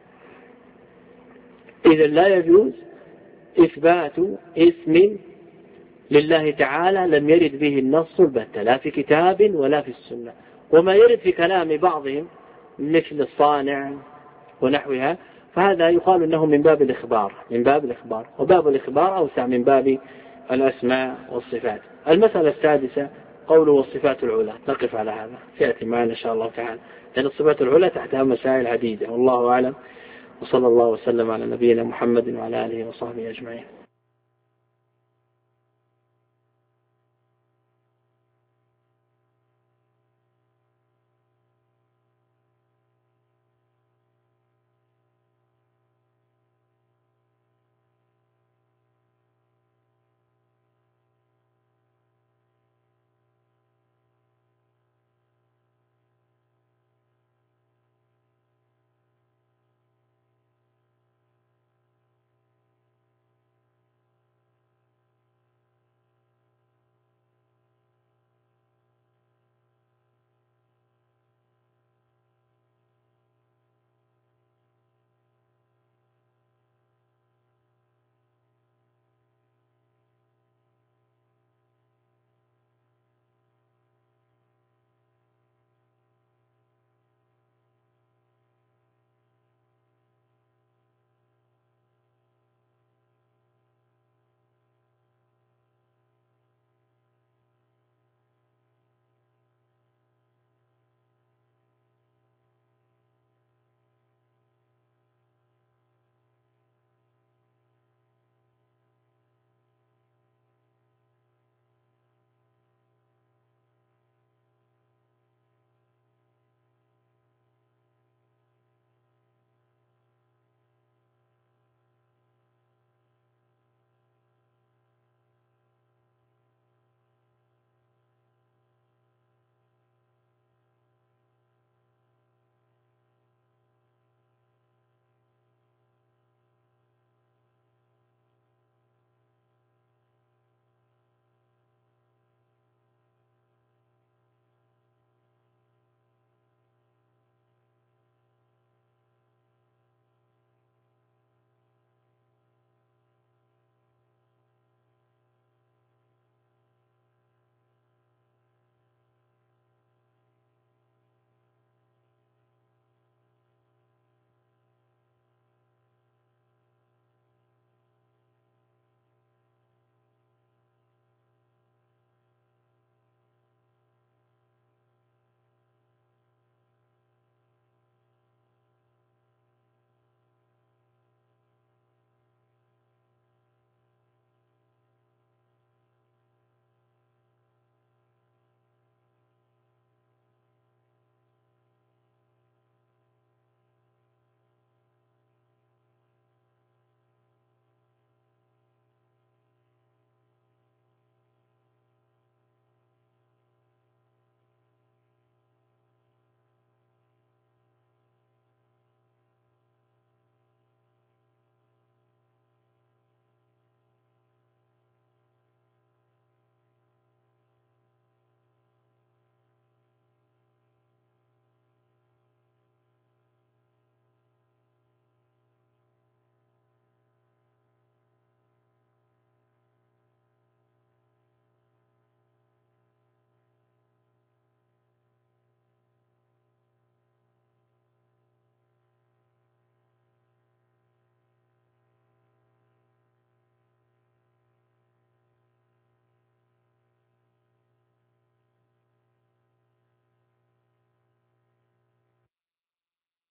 إذا لا يجوز إثبات اسم لله تعالى لم يرد به النص البتة، لا في كتاب ولا في السنة. وما يرد في كلام بعضهم مثل الصانع ونحوها فهذا يقال أنه من باب الإخبار، وباب الإخبار أوسع من باب الأسماء والصفات. المسألة السادسة قوله والصفات العلى، نقف على هذا سيأتي معنا إن شاء الله تعالى، لأن الصفات العلى تحتها مسائل عديدة، والله أعلم، وصلى الله وسلم على نبينا محمد وعلى آله وصحبه أجمعين.